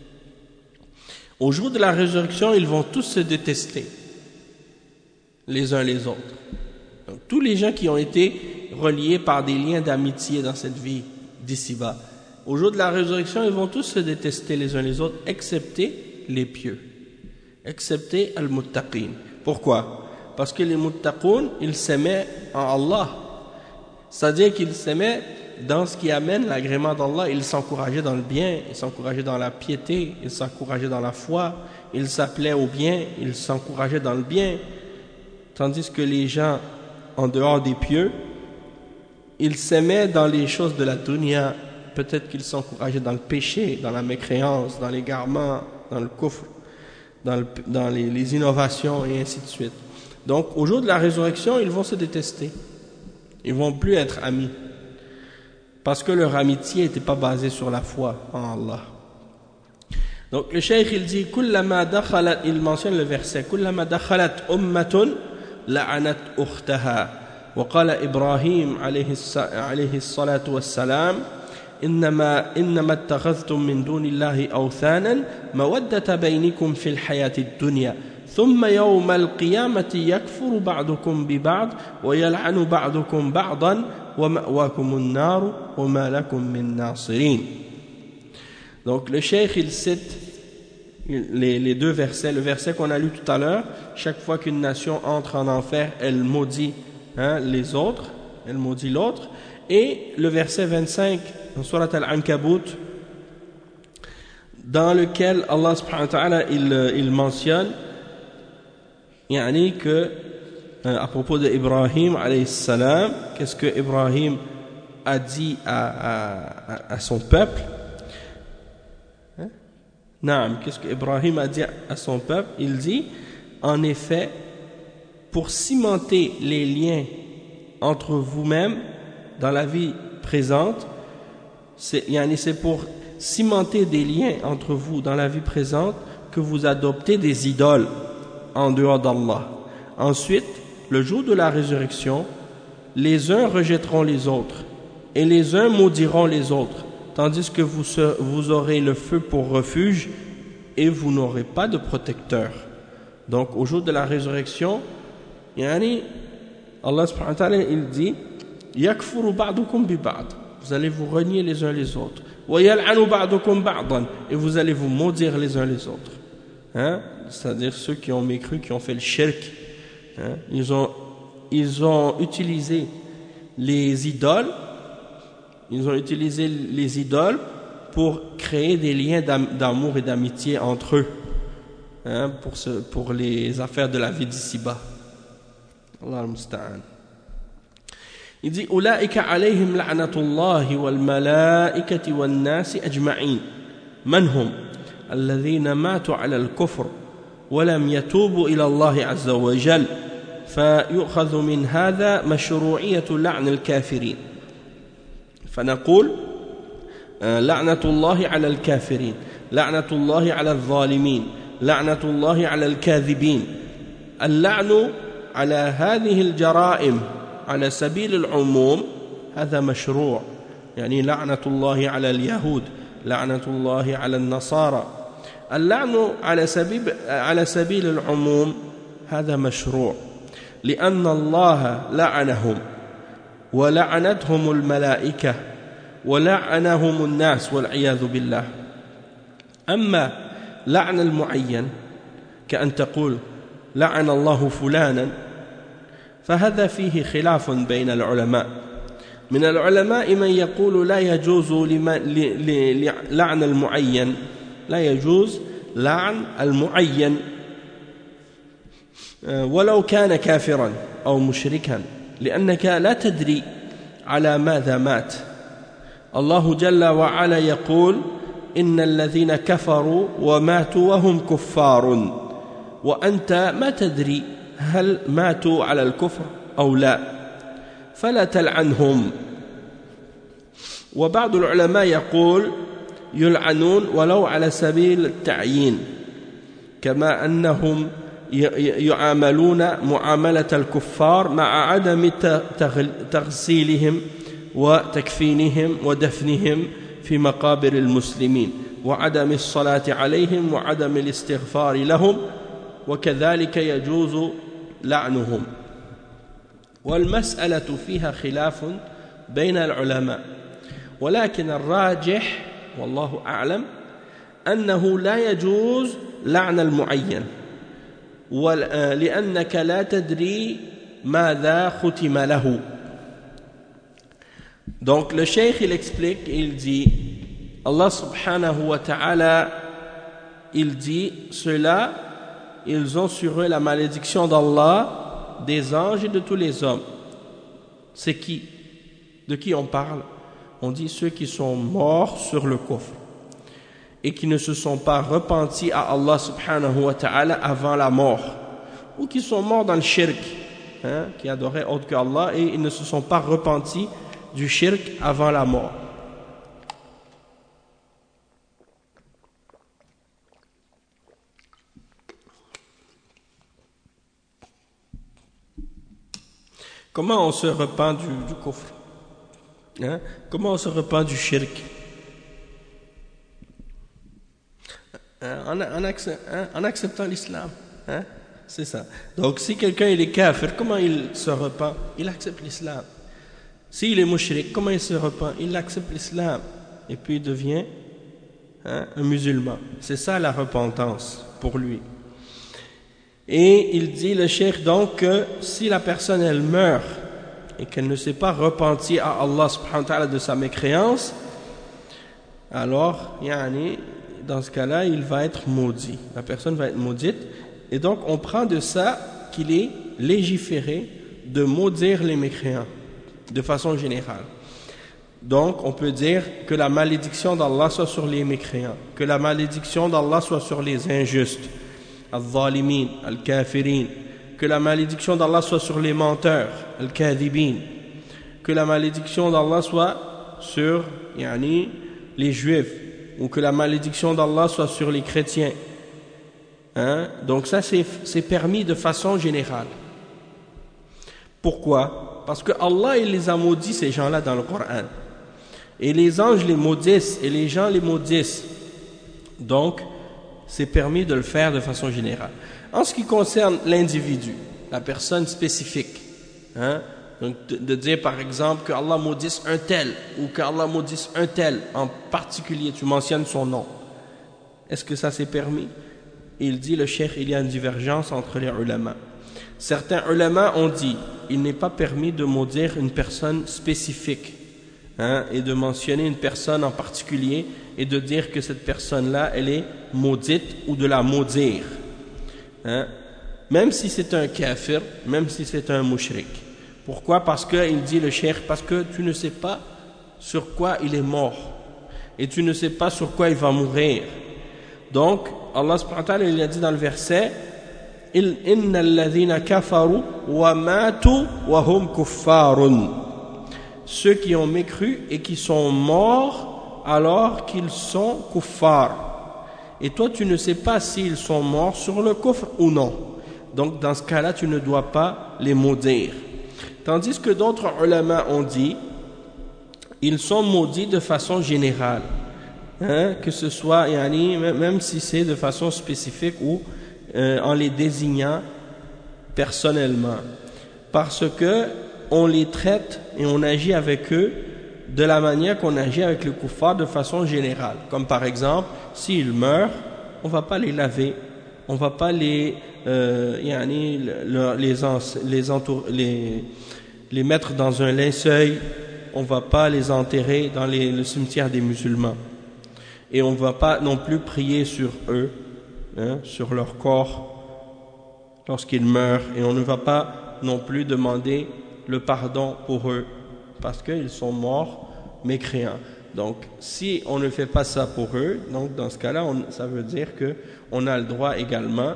au jour de la résurrection, ils vont tous se détester les uns les autres. Donc, tous les gens qui ont été reliés par des liens d'amitié dans cette vie d'ici-bas, au jour de la résurrection, ils vont tous se détester les uns les autres, excepté les pieux, excepté al-muttaqin. Pourquoi? Parce que les muttaqun, ils s'aimaient en Allah, c'est-à-dire qu'ils s'aimaient dans ce qui amène l'agrément d'Allah. Ils s'encourageaient dans le bien, ils s'encourageaient dans la piété, ils s'encourageaient dans la foi, ils s'appelaient au bien, ils s'encourageaient dans le bien. Tandis que les gens en dehors des pieux, ils s'aimaient dans les choses de la dunya. Peut-être qu'ils s'encourageaient dans le péché, dans la mécréance, dans l'égarement, dans le kufr, dans, le, dans les, les innovations et ainsi de suite. Donc au jour de la résurrection, ils vont se détester. Ils vont plus être amis. parce que leur amitié n'était pas basée sur la foi en Allah. Donc le cheikh il dit كلما دخلت, il mentionne le verset كلما دخلت أمة لعنت أختها وقال إبراهيم عليه الصلاة والسلام إنما إنما اتخذتم من دون الله أوثانا مودة بينكم في الحياة الدنيا ثم يوم القيامة يكفر بعضكم ببعض ويلعن بعضكم بعضا ومأواكم النار وما لكم من ناصرين. Donc le cheikh il cite les, les deux versets, le verset qu'on a lu tout à l'heure, chaque fois qu'une nation entre en enfer, elle maudit hein, les autres, elle maudit l'autre, et le verset vingt-cinq dans Surat Al-Ankabut, dans lequel Allah subhanahu wa ta'ala il, il mentionne yani que à propos d'Ibrahim alayhi salam, qu'est-ce que Ibrahim a dit à, à, à son peuple hein? Non, qu'est-ce que Ibrahim a dit à son peuple? Il dit, en effet, pour cimenter les liens entre vous-mêmes dans la vie présente, c'est, yani c'est pour cimenter des liens entre vous dans la vie présente que vous adoptez des idoles en dehors d'Allah. Ensuite, le jour de la résurrection, les uns rejetteront les autres et les uns maudiront les autres, tandis que vous, vous aurez le feu pour refuge et vous n'aurez pas de protecteur. Donc au jour de la résurrection, yani, Allah subhanahu wa ta'ala il dit yakfuru ba'dukum bi ba'd, vous allez vous renier les uns les autres, wa yal'anu ba'dukum ba'dan, et vous allez vous maudire les uns les autres, hein? C'est-à-dire ceux qui ont mécru, qui ont fait le shirk, hein? ils ont ils ont utilisé les idoles ils ont utilisé les idoles pour créer des liens d'amour et d'amitié entre eux, hein, pour, ce, pour les affaires de la vie d'ici-bas. Allah al-Musta'an. Il dit أولئك عليهم لعنة الله والملائكة والناس أجمعين من هم الذين ماتوا على الكفر ولم يتوبوا إلى الله عز وجل فيؤخذ من هذا مشروعية لعن الكافرين فنقول لعنة الله على الكافرين لعنة الله على الظالمين لعنة الله على الكاذبين. اللعن على هذه الجرائم على سبيل العموم هذا مشروع، يعني لعنة الله على اليهود، لعنة الله على النصارى. اللعن على سبيل على سبيل العموم هذا مشروع لأن الله لعنهم ولعنتهم الملائكة ولعنهم الناس والعياذ بالله. أما لعن المعين كأن تقول لعن الله فلانا فهذا فيه خلاف بين العلماء. من العلماء من يقول لا يجوز لعن المعين، لا يجوز لعن المعين ولو كان كافرا أو مشركا، لأنك لا تدري على ماذا مات. الله جل وعلا يقول إن الذين كفروا وماتوا وهم كفار، وأنت ما تدري هل ماتوا على الكفر أو لا، فلا تلعنهم. وبعض العلماء يقول يلعنون ولو على سبيل التعيين، كما أنهم يعاملون معاملة الكفار مع عدم تغسيلهم وتكفينهم ودفنهم في مقابر المسلمين وعدم الصلاة عليهم وعدم الاستغفار لهم، وكذلك يجوز لعنهم. والمسألة فيها خلاف بين العلماء، ولكن الراجح والله أعلم أنه لا يجوز لعن المعين، لأنك لا تدري ماذا ختم له. Donc le cheikh il explique, il dit Allah subhanahu wa ta'ala il dit ceux-là ils ont sur eux la malédiction d'Allah, des anges et de tous les hommes. C'est qui? De qui on parle? On dit ceux qui sont morts sur le kufr et qui ne se sont pas repentis à Allah subhanahu wa ta'ala avant la mort, ou qui sont morts dans le shirk, hein, qui adoraient autre qu'Allah et ils ne se sont pas repentis du shirk avant la mort. Comment on se repent du, du kufr, hein? Comment on se repent du shirk? En, en, en acceptant l'islam, hein? C'est ça. Donc si quelqu'un il est kafir, comment il se repent? Il accepte l'islam. S'il est mushrik, comment il se repent? Il accepte l'islam et puis il devient, hein, un musulman. C'est ça la repentance pour lui. Et il dit, le cheikh, donc, que si la personne elle meurt et qu'elle ne s'est pas repentie à Allah subhanahu wa ta'ala de sa mécréance, alors yani, dans ce cas-là il va être maudit, la personne va être maudite. Et donc on prend de ça qu'il est légiféré de maudire les mécréants de façon générale. Donc on peut dire que la malédiction d'Allah soit sur les mécréants, que la malédiction d'Allah soit sur les injustes, al-zalimin, al-kafirin, que la malédiction d'Allah soit sur les menteurs, al-kadhibin, que la malédiction d'Allah soit sur yani, les juifs, ou que la malédiction d'Allah soit sur les chrétiens. Hein? Donc ça c'est, c'est permis de façon générale. Pourquoi? Parce que Allah il les a maudits, ces gens-là, dans le Coran. Et les anges les maudissent, et les gens les maudissent. Donc, c'est permis de le faire de façon générale. En ce qui concerne l'individu, la personne spécifique, hein? Donc de, de dire par exemple que Allah maudisse un tel, ou que Allah maudisse un tel en particulier, tu mentionnes son nom. Est-ce que ça c'est permis? Il dit, le cheikh, il y a une divergence entre les ulama. Certains ulama ont dit, il n'est pas permis de maudire une personne spécifique, hein, et de mentionner une personne en particulier et de dire que cette personne-là, elle est maudite ou de la maudire, hein, même si c'est un kafir, même si c'est un mushrik. Pourquoi? Parce que, il dit le cheikh, parce que tu ne sais pas sur quoi il est mort et tu ne sais pas sur quoi il va mourir. Donc, Allah subhanahu wa ta'ala, il a dit dans le verset, Inna alladhina kafaru wa matu wa hum kuffarun. Ceux qui ont mécru et qui sont morts alors qu'ils sont kuffar. Et toi, tu ne sais pas s'ils sont morts sur le kufr ou non. Donc, dans ce cas-là, tu ne dois pas les maudire. Tandis que d'autres ulama ont dit, ils sont maudits de façon générale. Hein, que ce soit, yani, même si c'est de façon spécifique ou euh, en les désignant personnellement. Parce que on les traite et on agit avec eux de la manière qu'on agit avec le kuffar de façon générale. Comme par exemple, s'ils meurent, on ne va pas les laver, on ne va pas les, euh, yani, les, les, entour, les, les mettre dans un linceul, on ne va pas les enterrer dans les, le cimetière des musulmans. Et on ne va pas non plus prier sur eux, hein, sur leur corps lorsqu'ils meurent. Et on ne va pas non plus demander le pardon pour eux parce qu'ils sont morts mécréants. Donc, si on ne fait pas ça pour eux, donc dans ce cas-là, on, ça veut dire qu'on a le droit également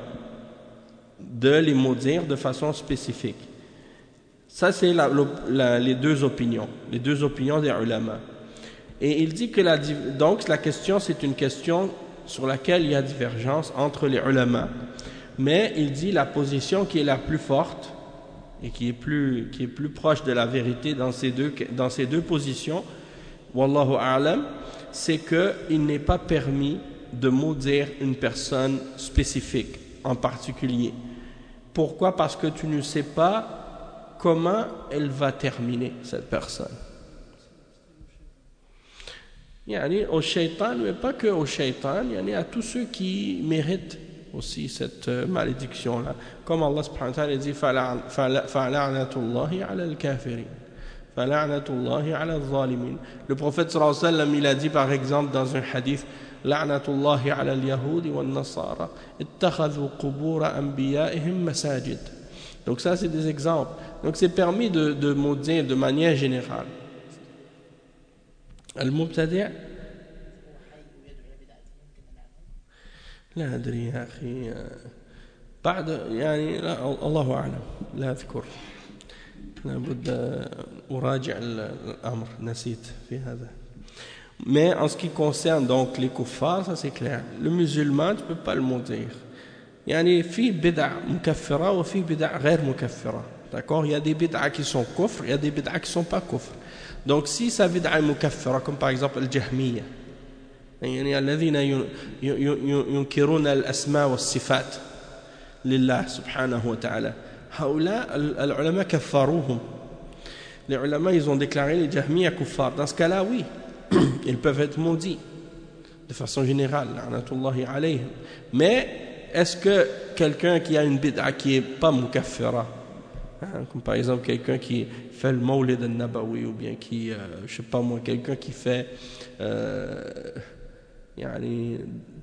de les maudire de façon spécifique. Ça, c'est la, la, les deux opinions, les deux opinions des ulama. Et il dit que la, donc la question, c'est une question sur laquelle il y a divergence entre les ulama. Mais il dit la position qui est la plus forte et qui est plus, qui est plus proche de la vérité dans ces deux, dans ces deux positions, wallahu a'lam, c'est qu'il n'est pas permis de maudire une personne spécifique en particulier. Pourquoi? Parce que tu ne sais pas comment elle va terminer, cette personne. Yani, au shaitan, mais pas que au shaitan, yani à tous ceux qui méritent aussi cette euh, malédiction-là. Comme Allah subhanahu wa ta'ala dit, فَلَعْنَةُ ala al-kafirin, فَلَعْنَةُ ala al-zalimin. Le prophète sallallahu alayhi wa sallam, il a dit par exemple dans un hadith, لَعْنَةُ اللَّهِ ala al-yahudi wal-nasara, اتَّخَذُوا قُبُورَ أَنْبِيَائِهِمْ مساجد. Donc ça, c'est des exemples. Donc c'est permis de, de maudire de manière générale. المبتدع لا أدري يا أخي بعد يعني لا الله أعلم لا أذكر لابد أراجع الأمر نسيت في هذا. Mais en ce qui concerne donc les kuffars, ça c'est clair. Le musulman, tu ne peux pas le maudire. يعني في بدع مكفرة وفي بدع غير مكفرة. D'accord? Il y a des bid'a qui sont kufr, il y a des bid'a qui ne sont pas kufr. Donc si sa bid'a est mukaffara, comme par exemple le jahmiya, يعني الذين ينكرون الأسماء والصفات لله سبحانه وتعالى, هؤلاء العلماء كفروهم. Les ulama, ils ont déclaré les jahmiya kuffar. Dans ce cas-là, oui, ils peuvent être maudits de façon générale, la'natullahi alayhim. Mais est-ce que quelqu'un qui a une bid'a qui n'est pas mukaffara, hein, comme par exemple quelqu'un qui fait le mawlid al-nabawi, ou bien qui, euh, je sais pas moi, quelqu'un qui fait euh, yani,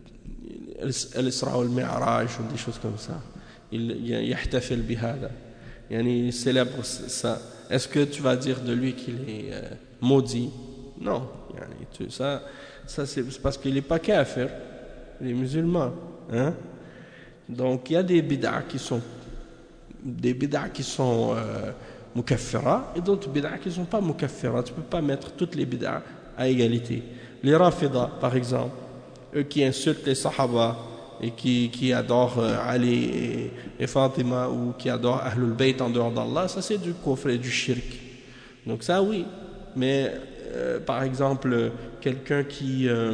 al-Isra wal-Mi'raj ou des choses comme ça, il yahtafil bihada, yani, il célèbre ça, est-ce que tu vas dire de lui qu'il est euh, maudit? Non, yani, tu, ça, ça c'est parce qu'il n'est pas kafir, il est musulman, hein? Donc il y a des bid'a qui sont des bid'a qui sont euh, mukaffira et d'autres bid'a qui ne sont pas mukaffira. Tu ne peux pas mettre toutes les bid'a à égalité. Les Rafida, par exemple, eux qui insultent les Sahaba et qui, qui adorent euh, Ali et, et Fatima, ou qui adorent Ahlul Bayt en dehors d'Allah, ça c'est du kufr et du shirk. Donc ça oui, mais euh, par exemple quelqu'un qui euh,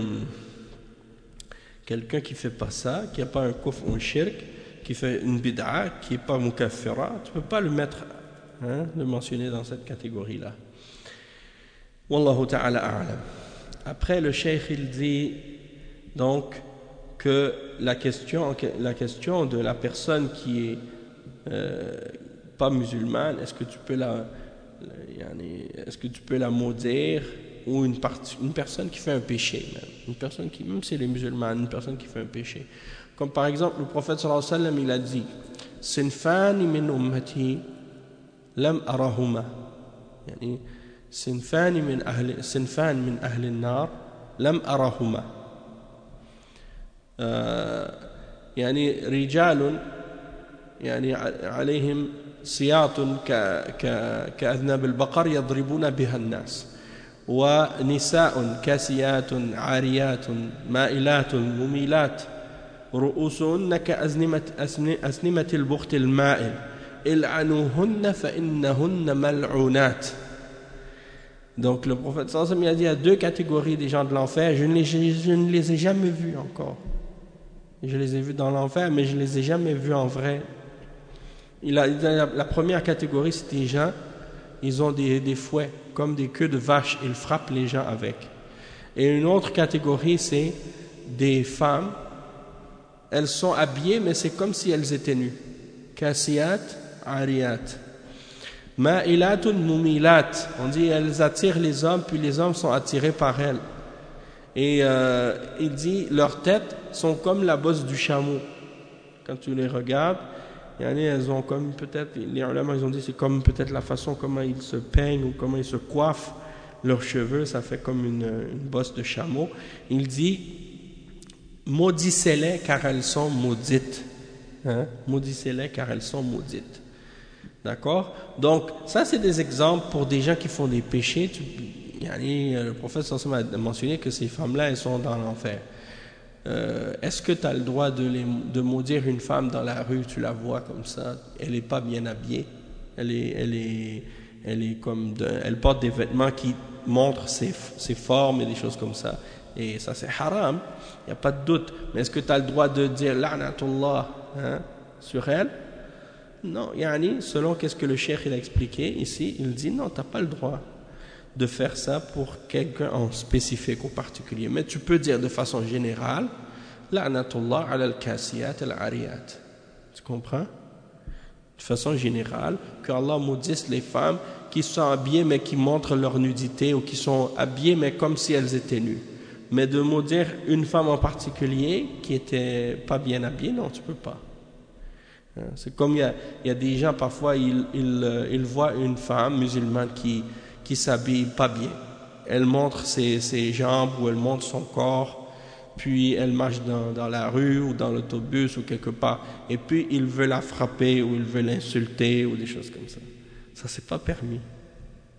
quelqu'un qui fait pas ça, qui n'a pas un kufr ou un shirk, qui fait une bid'a, qui n'est pas mukaffira, tu ne peux pas le mettre, hein, le mentionner dans cette catégorie-là. Wallahu ta'ala a'lam. Après, le cheikh, il dit donc que la question, la question de la personne qui est euh, pas musulmane, est-ce que tu peux la, est-ce que tu peux la maudire, ou une, partie, une personne qui fait un péché, même, une personne qui, même si elle est musulmane, une personne qui fait un péché. Comme par exemple, le prophète sallallahu alayhi wa sallam, il a dit Sinfani min ummati lam arahuma. Yani, Sinfani min ahli, sinfan min ahli an-nar lam arahuma. يعني رجال يعني عليهم سياط كأذناب البقر يضربون بها الناس, ونساء كاسيات عاريات مائلات مميلات رؤوسهن كأزنمة أسنمة البخت المائل إلعنوهن فإنهن ملعونات. Donc le prophète sallallahu alayhi wa sallam a dit, il y a deux catégories des gens de l'enfer, je ne les, je ne les ai jamais vus encore. Je les ai vus dans l'enfer, mais je ne les ai jamais vus en vrai. Il a, la, la première catégorie, c'est des gens, ils ont des, des fouets, comme des queues de vache, ils frappent les gens avec. Et une autre catégorie, c'est des femmes, elles sont habillées, mais c'est comme si elles étaient nues. Kasiyat, ariyat. Ma'ilatun mumilat. On dit elles attirent les hommes, puis les hommes sont attirés par elles. Et euh, il dit leurs têtes sont comme la bosse du chameau. Quand tu les regardes, elles ont comme peut-être, les ulama ils ont dit c'est comme peut-être la façon comment ils se peignent ou comment ils se coiffent leurs cheveux, ça fait comme une, une bosse de chameau. Il dit maudissez-les car elles sont maudites. Hein? Maudissez-les car elles sont maudites. D'accord? Donc, ça c'est des exemples pour des gens qui font des péchés. Tu, le prophète sallallahu alayhi wa sallam a mentionné que ces femmes-là, elles sont dans l'enfer. Euh, est-ce que tu as le droit de, les, de maudire une femme dans la rue, tu la vois comme ça, elle n'est pas bien habillée, elle, est, elle, est, elle, est comme de, elle porte des vêtements qui montrent ses, ses formes et des choses comme ça, et ça c'est haram, il n'y a pas de doute. Mais est-ce que tu as le droit de dire la'natullah, hein, sur elle? Non, yani, selon qu'est-ce que le cheikh il a expliqué ici, il dit non, tu n'as pas le droit de faire ça pour quelqu'un en spécifique ou particulier. Mais tu peux dire de façon générale la'natullah ala al-kasiyat al-ariyat. Tu comprends? De façon générale, que Allah maudisse les femmes qui sont habillées mais qui montrent leur nudité, ou qui sont habillées mais comme si elles étaient nues. Mais de maudire une femme en particulier qui était pas bien habillée, non, tu peux pas. C'est comme il y a, il y a des gens, parfois, ils, ils, ils voient une femme musulmane qui, qui s'habille pas bien. Elle montre ses, ses jambes ou elle montre son corps, puis elle marche dans, dans la rue ou dans l'autobus ou quelque part, et puis il veut la frapper ou il veut l'insulter ou des choses comme ça. Ça, c'est pas permis.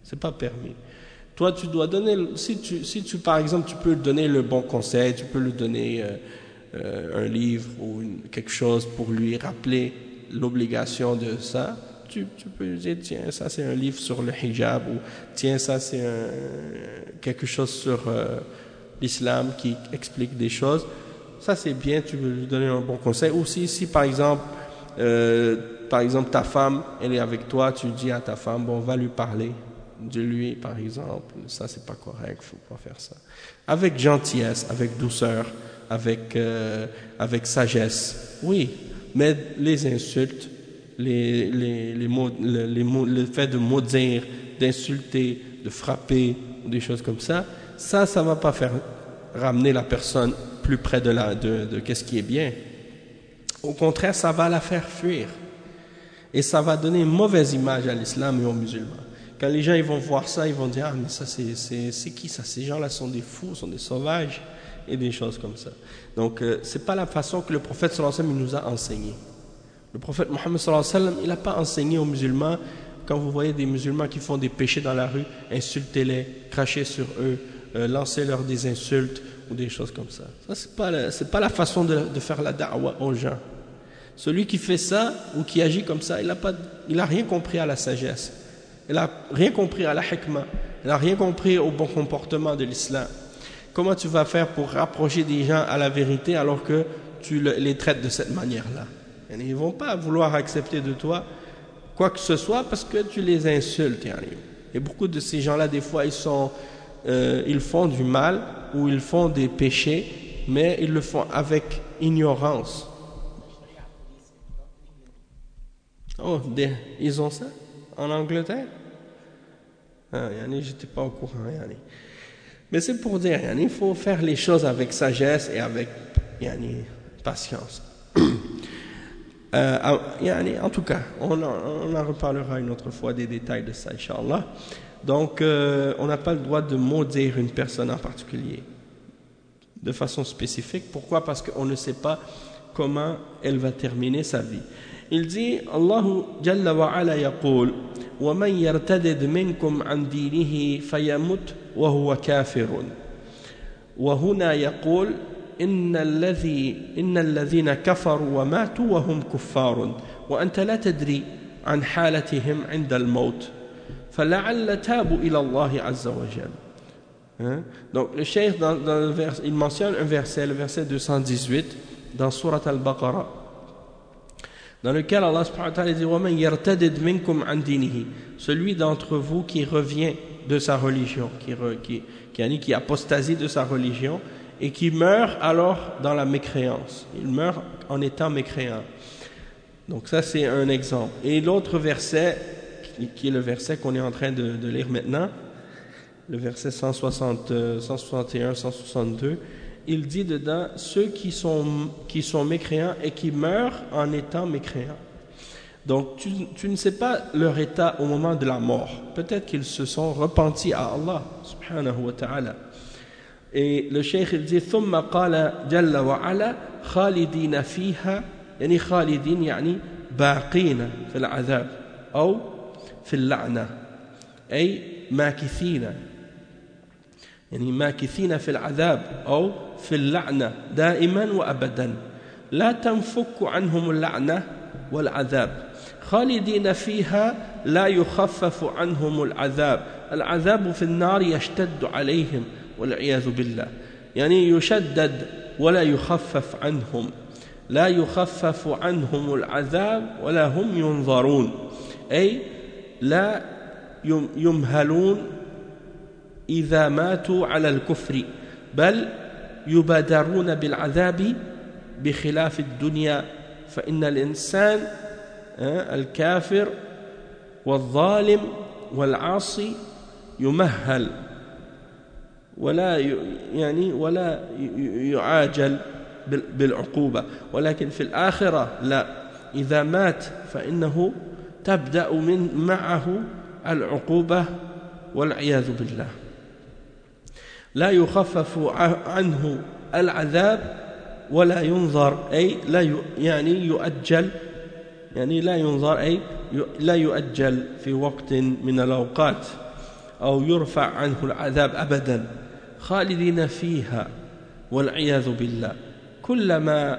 c'est pas permis. Toi, tu dois donner, si tu, si tu, par exemple, tu peux donner le bon conseil, tu peux lui donner euh, euh, un livre ou une, quelque chose pour lui rappeler l'obligation de ça, tu, tu peux lui dire, tiens, ça c'est un livre sur le hijab, ou tiens, ça c'est un, quelque chose sur euh, l'islam qui explique des choses. Ça c'est bien, tu peux lui donner un bon conseil. Ou si, si par exemple, euh, par exemple, ta femme, elle est avec toi, tu dis à ta femme, bon, va lui parler de lui, par exemple, ça c'est pas correct, faut pas faire ça. Avec gentillesse, avec douceur, avec euh, avec sagesse, oui. Mais les insultes, les les les mots, les, les mots, le fait de maudire, d'insulter, de frapper, des choses comme ça, ça, ça va pas faire ramener la personne plus près de la de, de qu'est-ce qui est bien. Au contraire, ça va la faire fuir, et ça va donner une mauvaise image à l'islam et aux musulmans. Quand les gens ils vont voir ça, ils vont dire, ah mais ça c'est, c'est, c'est qui ça? Ces gens-là sont des fous, sont des sauvages, et des choses comme ça. Donc euh, c'est pas la façon que le prophète sallallahu alayhi wa sallam il nous a enseigné. Le prophète Mohammed sallallahu alayhi wa sallam, il n'a pas enseigné aux musulmans, quand vous voyez des musulmans qui font des péchés dans la rue, insultez-les, crachez sur eux, euh, lancez-leur des insultes ou des choses comme ça. Ça c'est pas la, c'est pas la façon de, de faire la da'wa aux gens. Celui qui fait ça ou qui agit comme ça, il n'a pas, il a rien compris à la sagesse. Il n'a rien compris à la hikmah, il n'a rien compris au bon comportement de l'islam. Comment tu vas faire pour rapprocher des gens à la vérité alors que tu les traites de cette manière-là? Ils ne vont pas vouloir accepter de toi quoi que ce soit parce que tu les insultes. Et beaucoup de ces gens-là, des fois, ils, sont, euh, ils font du mal ou ils font des péchés, mais ils le font avec ignorance. Oh, des, ils ont ça en Angleterre? Ah, yani, j'étais pas au courant. Yani. Mais c'est pour dire, yani, il faut faire les choses avec sagesse et avec yani, patience. euh, yani, en tout cas, on en, on en reparlera une autre fois des détails de ça, Inch'Allah. Donc, euh, on n'a pas le droit de maudire une personne en particulier, de façon spécifique. Pourquoi? Parce qu'on ne sait pas comment elle va terminer sa vie. Il dit, Allahu Jalla wa Ala yaqul, وَمَنْ يَرْتَدِدْ مِنْكُمْ عَنْ دِينِهِ فَيَمُتْ وَهُوَ كَافِرٌ. وهنا يقول إن الذي إن الذين كفروا وماتوا وهم كفار وأنت لا تدري عن حالتهم عند الموت فلعل تابوا إلى الله عز وجل. Hein? Donc le cheikh dans, dans le vers, il mentionne un verset, le verset deux cent dix-huit dans Surat Al-Baqarah, dans lequel Allah subhanahu wa ta'ala dit وَمَنْ يَرْتَدِدْ مِنْكُمْ عَنْ دِينِهِ, celui d'entre vous qui revient de sa religion, qui, re, qui, qui, qui apostasie de sa religion et qui meurt alors dans la mécréance. Il meurt en étant mécréant. Donc ça c'est un exemple. Et l'autre verset, qui est le verset qu'on est en train de, de lire maintenant, le verset cent soixante, cent soixante et un, cent soixante-deux, il dit dedans ceux qui sont, qui sont mécréants et qui meurent en étant mécréants. Donc tu, tu ne sais pas leur état au moment de la mort. Peut-être qu'ils se sont repentis à Allah subhanahu wa ta'ala. Et le cheikh il dit ثم قال جل وعلا خالدين فيها, يعني خالدين يعني باقين في العذاب أو في اللعنة, أي ماكثين, يعني ماكثين في العذاب أو في اللعنة دائما وأبدا لا تنفك عنهم اللعنة والعذاب. خالدين فيها لا يخفف عنهم العذاب. العذاب في النار يشتد عليهم والعياذ بالله, يعني يشدد ولا يخفف عنهم, لا يخفف عنهم العذاب ولا هم ينظرون, أي لا يمهلون إذا ماتوا على الكفر بل يبادرون بالعذاب بخلاف الدنيا. فإن الإنسان الكافر والظالم والعاصي يمهل ولا يعني ولا يعاجل بالعقوبة, ولكن في الآخرة لا, إذا مات فإنه تبدأ من معه العقوبة والعياذ بالله. لا يخفف عنه العذاب ولا ينظر, أي لا يعني يؤجل, يعني لا ينظر أي لا يؤجل في وقت من الأوقات. أو يرفع عنه العذاب أبدا خالدين فيها والعياذ بالله كلما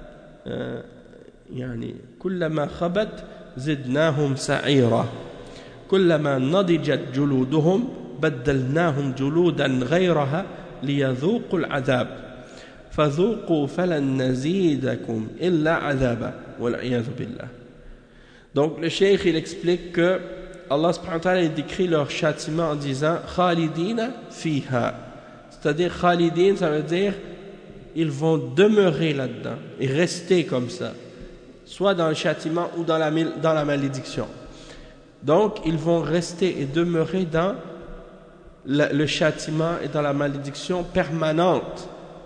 يعني كلما خبت زدناهم سعيرا كلما نضجت جلودهم بدلناهم جلودا غيرها ليذوقوا العذاب فذوقوا فلن نزيدكم إلا عذابا والعياذ بالله. Donc le cheikh il explique que Allah subhanahu wa ta'ala décrit leur châtiment en disant Khalidina fiha, c'est-à-dire Khalidin ça veut dire ils vont demeurer là-dedans et rester comme ça, soit dans le châtiment ou dans la, dans la malédiction. Donc ils vont rester et demeurer dans la, le châtiment et dans la malédiction permanente.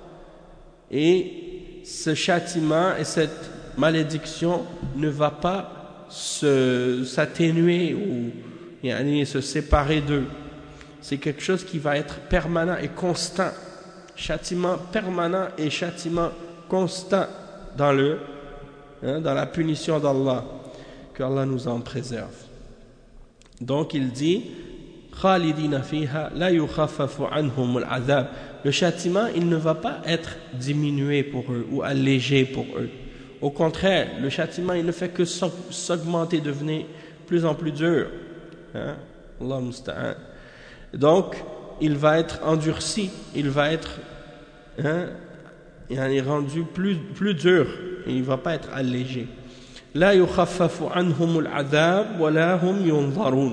Et ce châtiment et cette malédiction ne va pas se, s'atténuer ou yani, se séparer d'eux. C'est quelque chose qui va être permanent et constant. Châtiment permanent et châtiment constant dans, le, hein, dans la punition d'Allah. Qu'Allah nous en préserve. Donc il dit Khalidina fiha la yukhaffafu anhum al-azab. Le châtiment, il ne va pas être diminué pour eux ou allégé pour eux. Au contraire, le châtiment, il ne fait que s'augmenter, devenir de plus en plus dur. Hein? Allah musta'an. Donc, il va être endurci, il va être hein, il est rendu plus, plus dur, et il ne va pas être allégé. La yukhaffafu anhum al-azab wa la hum yunzarun.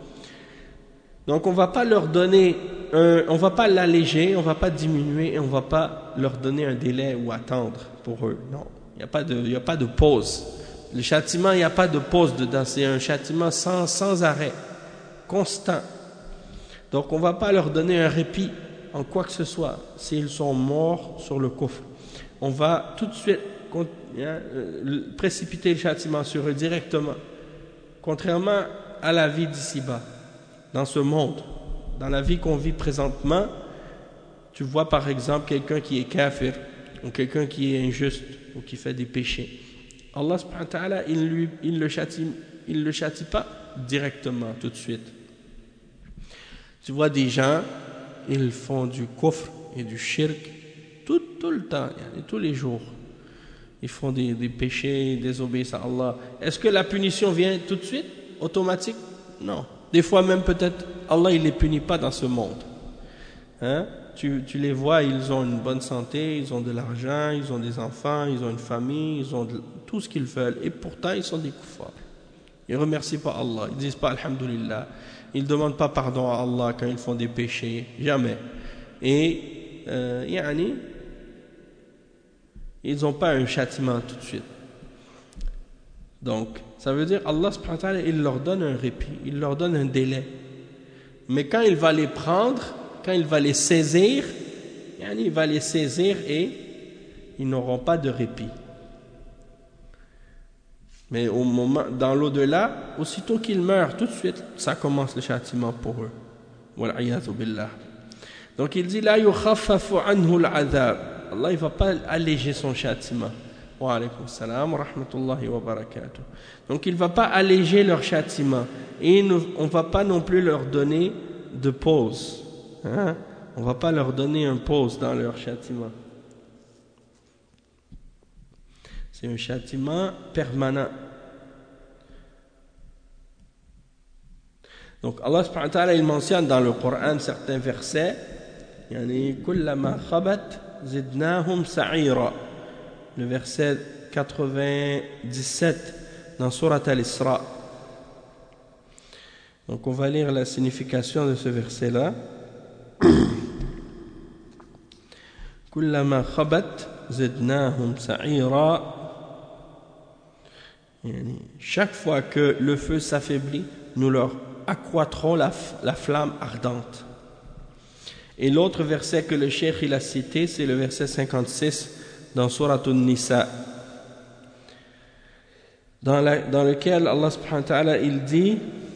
Donc, on ne va pas leur donner Un, on ne va pas l'alléger, on ne va pas diminuer et on ne va pas leur donner un délai ou attendre pour eux. Non, il n'y a pas de, il n'y a pas de pause. Le châtiment, il n'y a pas de pause dedans. C'est un châtiment sans, sans arrêt, constant. Donc on ne va pas leur donner un répit en quoi que ce soit s'ils sont morts sur le coffre. On va tout de suite hein, précipiter le châtiment sur eux directement. Contrairement à la vie d'ici-bas, dans ce monde. Dans la vie qu'on vit présentement, tu vois par exemple quelqu'un qui est kafir, ou quelqu'un qui est injuste, ou qui fait des péchés. Allah subhanahu wa ta'ala, il lui, il le châtie, il le châtie pas directement, tout de suite. Tu vois des gens, ils font du kufr et du shirk tout, tout le temps, tous les jours. Ils font des, des péchés, ils désobéissent à Allah. Est-ce que la punition vient tout de suite, automatique? Non. Des fois même peut-être Allah il les punit pas dans ce monde. Hein? Tu, tu les vois, ils ont une bonne santé, ils ont de l'argent, ils ont des enfants, ils ont une famille, ils ont de, tout ce qu'ils veulent. Et pourtant ils sont des kuffars. Ils ne remercient pas Allah, ils ne disent pas Alhamdulillah. Ils ne demandent pas pardon à Allah quand ils font des péchés. Jamais. Et euh, yani, ils n'ont pas un châtiment tout de suite. Donc, ça veut dire Allah subhanahu wa ta'ala, il leur donne un répit, il leur donne un délai. Mais quand il va les prendre, quand il va les saisir, il va les saisir et ils n'auront pas de répit. Mais au moment, dans l'au-delà, aussitôt qu'ils meurent, tout de suite, ça commence le châtiment pour eux. Wal'iyadhu billah. Donc il dit, la yukhaffafu anhu al-azab. Allah, il ne va pas alléger son châtiment. Wa alaykum salam wa rahmatullahi wa barakatuh. Donc il ne va pas alléger leur châtiment et on ne va pas non plus leur donner de pause. Hein? On ne va pas leur donner un pause dans leur châtiment. C'est un châtiment permanent. Donc Allah subhanahu wa ta'ala il mentionne dans le Coran certains versets yani kullama khabat zidnahum sa'ira. Le verset quatre-vingt-dix-sept dans Surat Al-Isra. Donc on va lire la signification de ce verset-là. Kullama khabat zidnahum sa'ira. Chaque fois que le feu s'affaiblit, nous leur accroîtrons la, la flamme ardente. Et l'autre verset que le cheikh il a cité, c'est le verset cinquante-six dans Surat An-Nisa, dans, la, dans lequel Allah subhanahu wa ta'ala il dit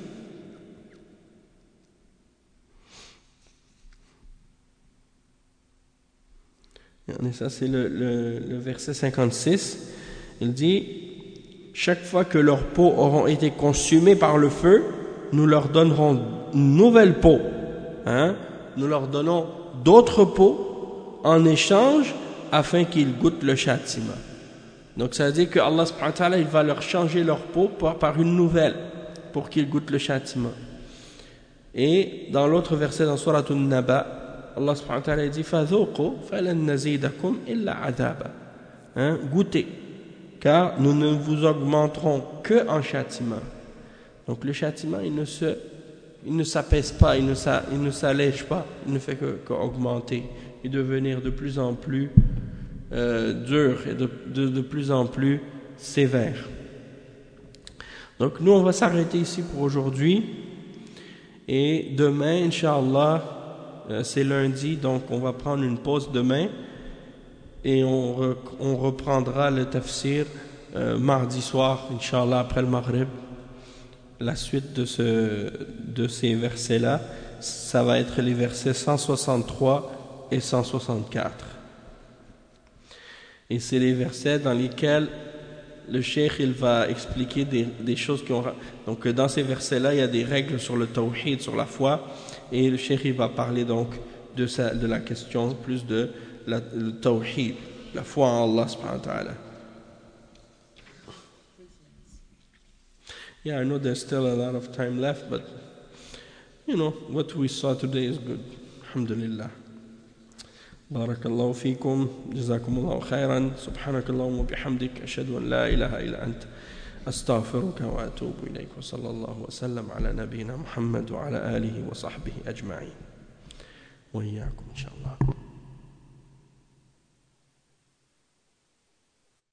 ça c'est le, le, le verset cinquante-six, il dit chaque fois que leurs peaux auront été consumées par le feu, nous leur donnerons une nouvelle peau, hein? Nous leur donnons d'autres peaux en échange afin qu'ils goûtent le châtiment. Donc ça veut dire que Allah subhanahu wa ta'ala, il va leur changer leur peau par, par une nouvelle pour qu'ils goûtent le châtiment. Et dans l'autre verset dans Surah An-Naba, Allah subhanahu wa ta'ala dit فَذُوقُوا فَلَنْ نَزِيدَكُمْ إِلَّا عَذَابًا, hein? Goûtez, car nous ne vous augmenterons que en châtiment. Donc le châtiment, il ne se, il ne s'apaise pas, il ne, s'a, il ne s'allège pas, il ne fait que, qu'augmenter et devenir de plus en plus euh, dur et de, de, de plus en plus sévère. Donc nous, on va s'arrêter ici pour aujourd'hui. Et demain, Inch'Allah, euh, c'est lundi, donc on va prendre une pause demain et on, re, on reprendra le tafsir euh, mardi soir, Inch'Allah, après le Maghrib. La suite de, ce, de ces versets-là, ça va être les versets cent soixante-trois et cent soixante-quatre. Et c'est les versets dans lesquels le cheikh il va expliquer des, des choses qui ont... Donc dans ces versets-là, il y a des règles sur le tawhid, sur la foi, et le cheikh il va parler donc de, sa, de la question plus de la, le tawhid, la foi en Allah subhanahu wa ta'ala. Yeah, I know there's still a lot of time left, but you know, what we saw today is good. Alhamdulillah. بارك الله فيكم جزاكم الله خيرا سبحانك اللهم وبحمدك أشهد أن لا إله إلا أنت أستغفرك وأتوب إليك وصلى الله وسلم على نبينا محمد وعلى آله وصحبه أجمعين وإياكم إن شاء الله.